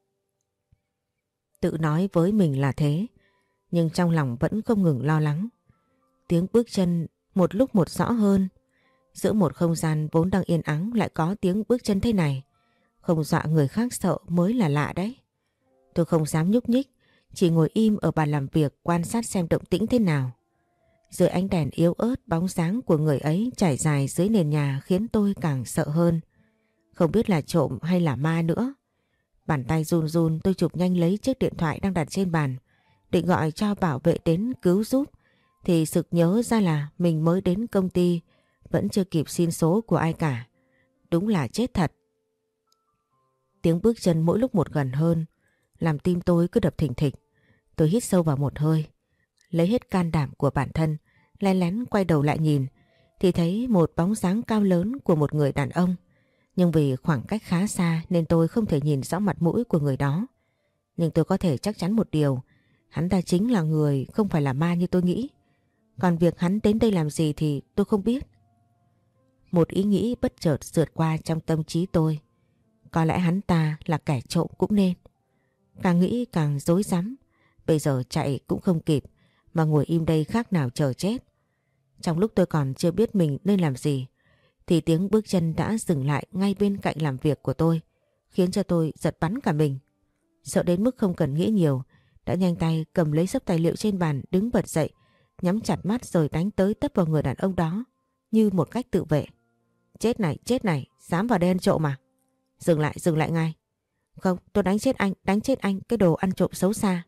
Tự nói với mình là thế, nhưng trong lòng vẫn không ngừng lo lắng. Tiếng bước chân một lúc một rõ hơn. Giữa một không gian vốn đang yên ắng lại có tiếng bước chân thế này. Không dọa người khác sợ mới là lạ đấy. Tôi không dám nhúc nhích, chỉ ngồi im ở bàn làm việc quan sát xem động tĩnh thế nào. Dưới ánh đèn yếu ớt, bóng dáng của người ấy trải dài dưới nền nhà khiến tôi càng sợ hơn. Không biết là trộm hay là ma nữa. Bàn tay run run tôi chụp nhanh lấy chiếc điện thoại đang đặt trên bàn, định gọi cho bảo vệ đến cứu giúp, thì sực nhớ ra là mình mới đến công ty, vẫn chưa kịp xin số của ai cả. Đúng là chết thật. Tiếng bước chân mỗi lúc một gần hơn, làm tim tôi cứ đập thình thịch. Tôi hít sâu vào một hơi, lấy hết can đảm của bản thân, lén lén quay đầu lại nhìn, thì thấy một bóng dáng cao lớn của một người đàn ông. Nhưng vì khoảng cách khá xa nên tôi không thể nhìn rõ mặt mũi của người đó. Nhưng tôi có thể chắc chắn một điều, hắn ta chính là người, không phải là ma như tôi nghĩ. Còn việc hắn đến đây làm gì thì tôi không biết. Một ý nghĩ bất chợt sượt qua trong tâm trí tôi. Có lẽ hắn ta là kẻ trộm cũng nên. Càng nghĩ càng rối rắm. Bây giờ chạy cũng không kịp, mà ngồi im đây khác nào chờ chết. Trong lúc tôi còn chưa biết mình nên làm gì, thì tiếng bước chân đã dừng lại ngay bên cạnh làm việc của tôi, khiến cho tôi giật bắn cả mình. Sợ đến mức không cần nghĩ nhiều, đã nhanh tay cầm lấy xấp tài liệu trên bàn, đứng bật dậy, nhắm chặt mắt rồi đánh tới tấp vào người đàn ông đó như một cách tự vệ. Chết này, chết này, dám vào đây ăn trộm mà. Dừng lại, dừng lại ngay. Không, tôi đánh chết anh, đánh chết anh, cái đồ ăn trộm xấu xa.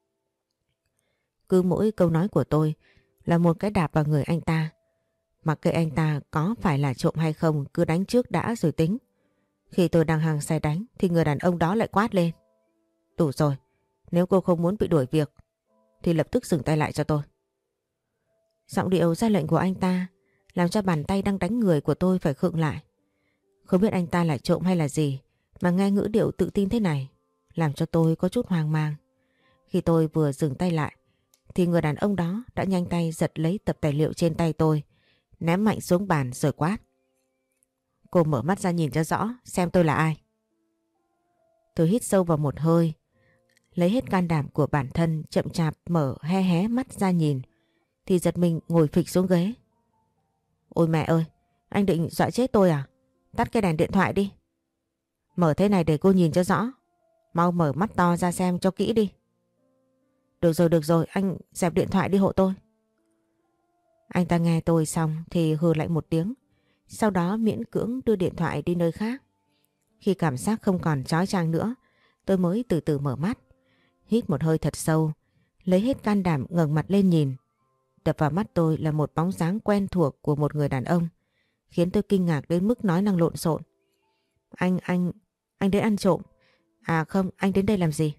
Cứ mỗi câu nói của tôi là một cái đạp vào người anh ta. Mặc kệ anh ta có phải là trộm hay không, cứ đánh trước đã rồi tính. Khi tôi đang hăng say đánh thì người đàn ông đó lại quát lên. Đủ rồi, nếu cô không muốn bị đuổi việc thì lập tức dừng tay lại cho tôi. Giọng điệu ra lệnh của anh ta làm cho bàn tay đang đánh người của tôi phải khựng lại. Không biết anh ta là trộm hay là gì mà nghe ngữ điệu tự tin thế này, làm cho tôi có chút hoang mang. Khi tôi vừa dừng tay lại thì người đàn ông đó đã nhanh tay giật lấy tập tài liệu trên tay tôi, ném mạnh xuống bàn rồi quát. Cô mở mắt ra nhìn cho rõ xem tôi là ai. Tôi hít sâu vào một hơi, lấy hết can đảm của bản thân, chậm chạp mở hé hé mắt ra nhìn, thì giật mình ngồi phịch xuống ghế. Ôi mẹ ơi, anh định dọa chết tôi à? Tắt cái đèn điện thoại đi. Mở thế này để cô nhìn cho rõ. Mau mở mắt to ra xem cho kỹ đi. Được rồi, được rồi, anh dẹp điện thoại đi hộ tôi. Anh ta nghe tôi xong thì hừ lạnh một tiếng. Sau đó miễn cưỡng đưa điện thoại đi nơi khác. Khi cảm giác không còn chói chang nữa, tôi mới từ từ mở mắt. Hít một hơi thật sâu, lấy hết can đảm ngẩng mặt lên nhìn. Đập vào mắt tôi là một bóng dáng quen thuộc của một người đàn ông, khiến tôi kinh ngạc đến mức nói năng lộn xộn. Anh, anh, anh đến ăn trộm. À không, anh đến đây làm gì?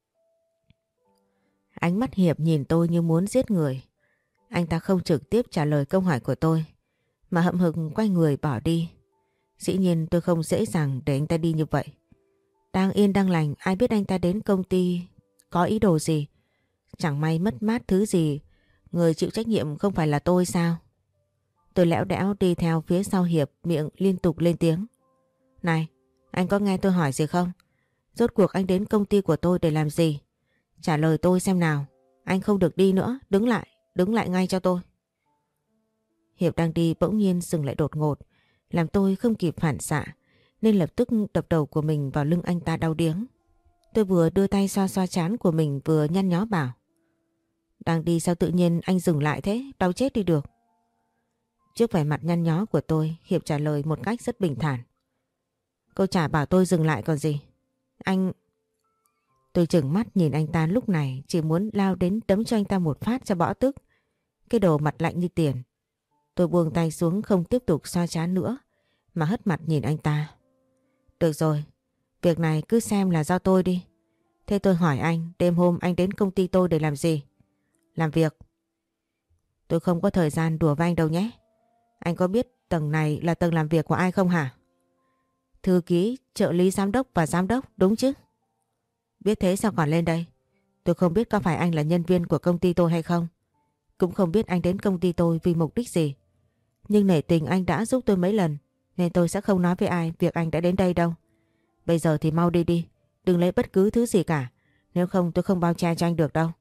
Ánh mắt Hiệp nhìn tôi như muốn giết người. Anh ta không trực tiếp trả lời câu hỏi của tôi, mà hậm hực quay người bỏ đi. Dĩ nhiên tôi không dễ dàng để anh ta đi như vậy. Đang yên đang lành, ai biết anh ta đến công ty có ý đồ gì. Chẳng may mất mát thứ gì, người chịu trách nhiệm không phải là tôi sao? Tôi lẽo đẽo đi theo phía sau Hiệp, miệng liên tục lên tiếng. Này, anh có nghe tôi hỏi gì không? Rốt cuộc anh đến công ty của tôi để làm gì? Trả lời tôi xem nào. Anh không được đi nữa, đứng lại, đứng lại ngay cho tôi. Hiệp đang đi bỗng nhiên dừng lại đột ngột, làm tôi không kịp phản xạ, nên lập tức đập đầu của mình vào lưng anh ta đau điếng. Tôi vừa đưa tay xoa xoa trán của mình vừa nhăn nhó bảo. Đang đi sao tự nhiên anh dừng lại thế, đau chết đi được. Trước vẻ mặt nhăn nhó của tôi, Hiệp trả lời một cách rất bình thản. Cô chả bảo tôi dừng lại còn gì. Anh... Tôi chừng mắt nhìn anh ta lúc này, chỉ muốn lao đến đấm cho anh ta một phát cho bỏ tức. Cái đồ mặt lạnh như tiền. Tôi buông tay xuống không tiếp tục xoa trán nữa, mà hất mặt nhìn anh ta. Được rồi, việc này cứ xem là do tôi đi. Thế tôi hỏi anh, đêm hôm anh đến công ty tôi để làm gì? Làm việc. Tôi không có thời gian đùa với anh đâu nhé. Anh có biết tầng này là tầng làm việc của ai không hả? Thư ký, trợ lý giám đốc và giám đốc, đúng chứ? Biết thế sao còn lên đây? Tôi không biết có phải anh là nhân viên của công ty tôi hay không. Cũng không biết anh đến công ty tôi vì mục đích gì. Nhưng nể tình anh đã giúp tôi mấy lần, nên tôi sẽ không nói với ai việc anh đã đến đây đâu. Bây giờ thì mau đi đi, đừng lấy bất cứ thứ gì cả. Nếu không tôi không bao che cho anh được đâu.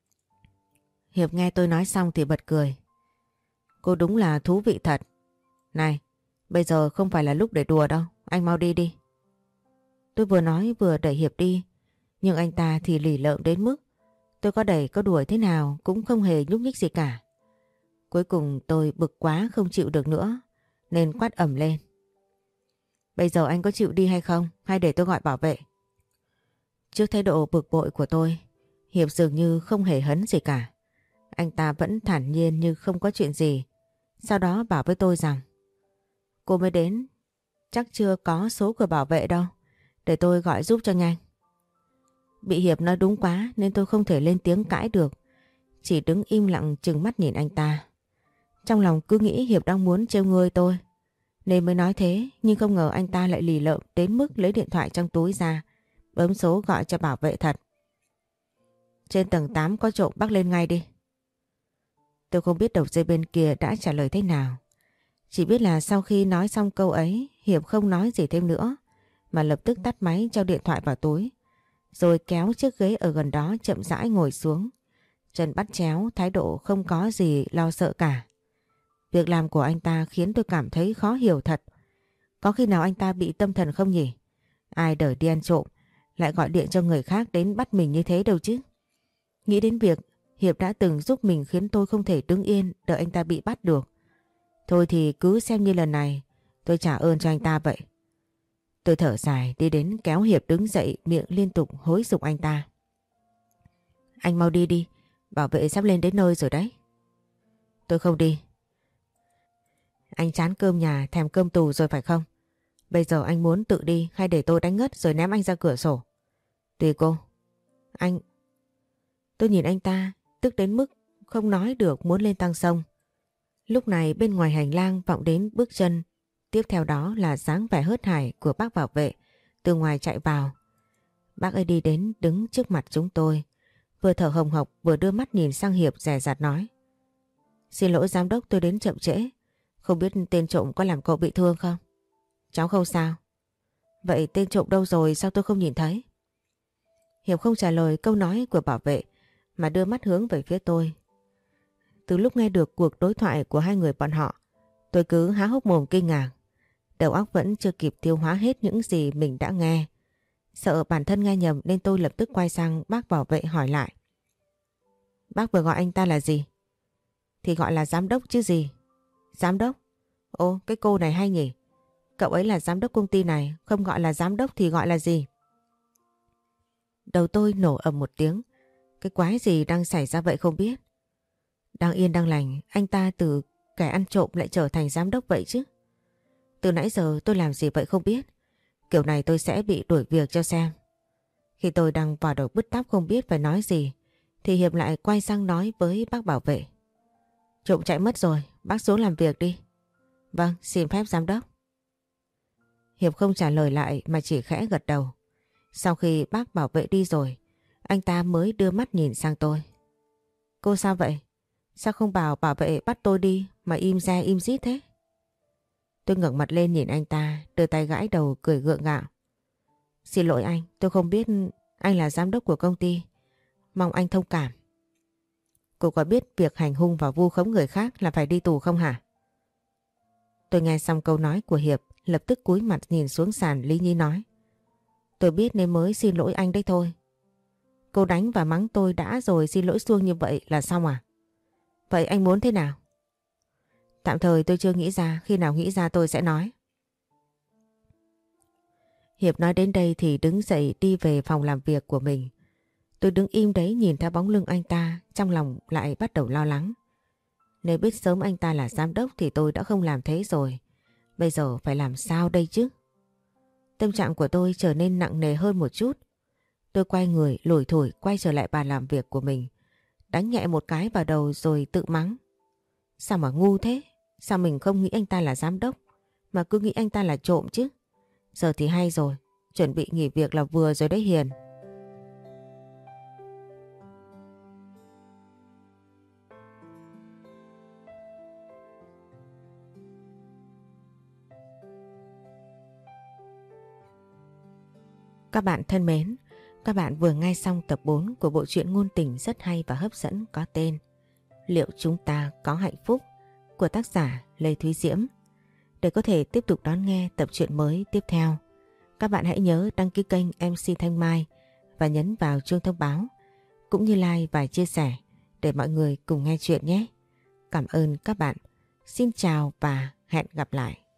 Hiệp nghe tôi nói xong thì bật cười. Cô đúng là thú vị thật. Này, bây giờ không phải là lúc để đùa đâu, anh mau đi đi. Tôi vừa nói vừa đẩy Hiệp đi, nhưng anh ta thì lì lợm đến mức tôi có đẩy có đuổi thế nào cũng không hề nhúc nhích gì cả. Cuối cùng tôi bực quá không chịu được nữa, nên quát ầm lên. Bây giờ anh có chịu đi hay không, hay để tôi gọi bảo vệ? Trước thái độ bực bội của tôi, Hiệp dường như không hề hấn gì cả. Anh ta vẫn thản nhiên như không có chuyện gì. Sau đó bảo với tôi rằng cô mới đến, chắc chưa có số của bảo vệ đâu, để tôi gọi giúp cho nhanh. Bị Hiệp nói đúng quá nên tôi không thể lên tiếng cãi được, chỉ đứng im lặng trừng mắt nhìn anh ta. Trong lòng cứ nghĩ Hiệp đang muốn trêu ngươi tôi, nên mới nói thế, nhưng không ngờ anh ta lại lì lợm đến mức lấy điện thoại trong túi ra, bấm số gọi cho bảo vệ thật. Trên tầng tám có trộm, bác lên ngay đi. Tôi không biết đầu dây bên kia đã trả lời thế nào. Chỉ biết là sau khi nói xong câu ấy, Hiệp không nói gì thêm nữa, mà lập tức tắt máy cho điện thoại vào túi, rồi kéo chiếc ghế ở gần đó chậm rãi ngồi xuống. Chân bắt chéo, thái độ không có gì lo sợ cả. Việc làm của anh ta khiến tôi cảm thấy khó hiểu thật. Có khi nào anh ta bị tâm thần không nhỉ? Ai đời đi ăn trộm lại gọi điện cho người khác đến bắt mình như thế đâu chứ. Nghĩ đến việc Hiệp đã từng giúp mình khiến tôi không thể đứng yên đợi anh ta bị bắt được. Thôi thì cứ xem như lần này tôi trả ơn cho anh ta vậy. Tôi thở dài đi đến kéo Hiệp đứng dậy, miệng liên tục hối giục anh ta. Anh mau đi đi, bảo vệ sắp lên đến nơi rồi đấy. Tôi không đi. Anh chán cơm nhà, thèm cơm tù rồi phải không? Bây giờ anh muốn tự đi hay để tôi đánh ngất rồi ném anh ra cửa sổ? Tùy cô. Anh... Tôi nhìn anh ta, tức đến mức không nói được, muốn lên tăng sông. Lúc này bên ngoài hành lang vọng đến bước chân, tiếp theo đó là dáng vẻ hớt hải của bác bảo vệ từ ngoài chạy vào. Bác ấy đi đến đứng trước mặt chúng tôi, vừa thở hồng hộc vừa đưa mắt nhìn sang Hiệp dè dặt nói. Xin lỗi giám đốc, tôi đến chậm trễ, không biết tên trộm có làm cậu bị thương không? Cháu không sao. Vậy tên trộm đâu rồi, sao tôi không nhìn thấy? Hiệp không trả lời câu nói của bảo vệ mà đưa mắt hướng về phía tôi. Từ lúc nghe được cuộc đối thoại của hai người bọn họ, tôi cứ há hốc mồm kinh ngạc. Đầu óc vẫn chưa kịp tiêu hóa hết những gì mình đã nghe. Sợ bản thân nghe nhầm nên tôi lập tức quay sang bác bảo vệ hỏi lại. Bác vừa gọi anh ta là gì? Thì gọi là giám đốc chứ gì. Giám đốc? Ồ, cái cô này hay nhỉ. Cậu ấy là giám đốc công ty này, không gọi là giám đốc thì gọi là gì? Đầu tôi nổ ầm một tiếng. Cái quái gì đang xảy ra vậy không biết. Đang yên đang lành, anh ta từ kẻ ăn trộm lại trở thành giám đốc vậy chứ. Từ nãy giờ tôi làm gì vậy không biết. Kiểu này tôi sẽ bị đuổi việc cho xem. Khi tôi đang vào đầu bứt tóc không biết phải nói gì, thì Hiệp lại quay sang nói với bác bảo vệ. Trộm chạy mất rồi, bác xuống làm việc đi. Vâng, xin phép giám đốc. Hiệp không trả lời lại mà chỉ khẽ gật đầu. Sau khi bác bảo vệ đi rồi, anh ta mới đưa mắt nhìn sang tôi. Cô sao vậy? Sao không bảo bảo vệ bắt tôi đi mà im ra im rít thế? Tôi ngẩng mặt lên nhìn anh ta, đưa tay gãi đầu cười gượng gạo. Xin lỗi anh, tôi không biết anh là giám đốc của công ty. Mong anh thông cảm. Cô có biết việc hành hung và vu khống người khác là phải đi tù không hả? Tôi nghe xong câu nói của Hiệp, lập tức cúi mặt nhìn xuống sàn lý nhí nói. Tôi biết nên mới xin lỗi anh đấy thôi. Cô đánh và mắng tôi đã rồi xin lỗi suông như vậy là xong à? Vậy anh muốn thế nào? Tạm thời tôi chưa nghĩ ra, khi nào nghĩ ra tôi sẽ nói. Hiệp nói đến đây thì đứng dậy đi về phòng làm việc của mình. Tôi đứng im đấy nhìn theo bóng lưng anh ta, trong lòng lại bắt đầu lo lắng. Nếu biết sớm anh ta là giám đốc thì tôi đã không làm thế rồi. Bây giờ phải làm sao đây chứ? Tâm trạng của tôi trở nên nặng nề hơn một chút. Tôi quay người lủi thủi quay trở lại bàn làm việc của mình. Đánh nhẹ một cái vào đầu rồi tự mắng. Sao mà ngu thế? Sao mình không nghĩ anh ta là giám đốc mà cứ nghĩ anh ta là trộm chứ? Giờ thì hay rồi, chuẩn bị nghỉ việc là vừa rồi đấy Hiền. Các bạn thân mến, các bạn vừa nghe xong tập bốn của bộ truyện ngôn tình rất hay và hấp dẫn có tên Liệu chúng ta có hạnh phúc của tác giả Lê Thúy Diễm. Để có thể tiếp tục đón nghe tập truyện mới tiếp theo, các bạn hãy nhớ đăng ký kênh em xê Thanh Mai và nhấn vào chuông thông báo, cũng như like và chia sẻ để mọi người cùng nghe chuyện nhé. Cảm ơn các bạn. Xin chào và hẹn gặp lại.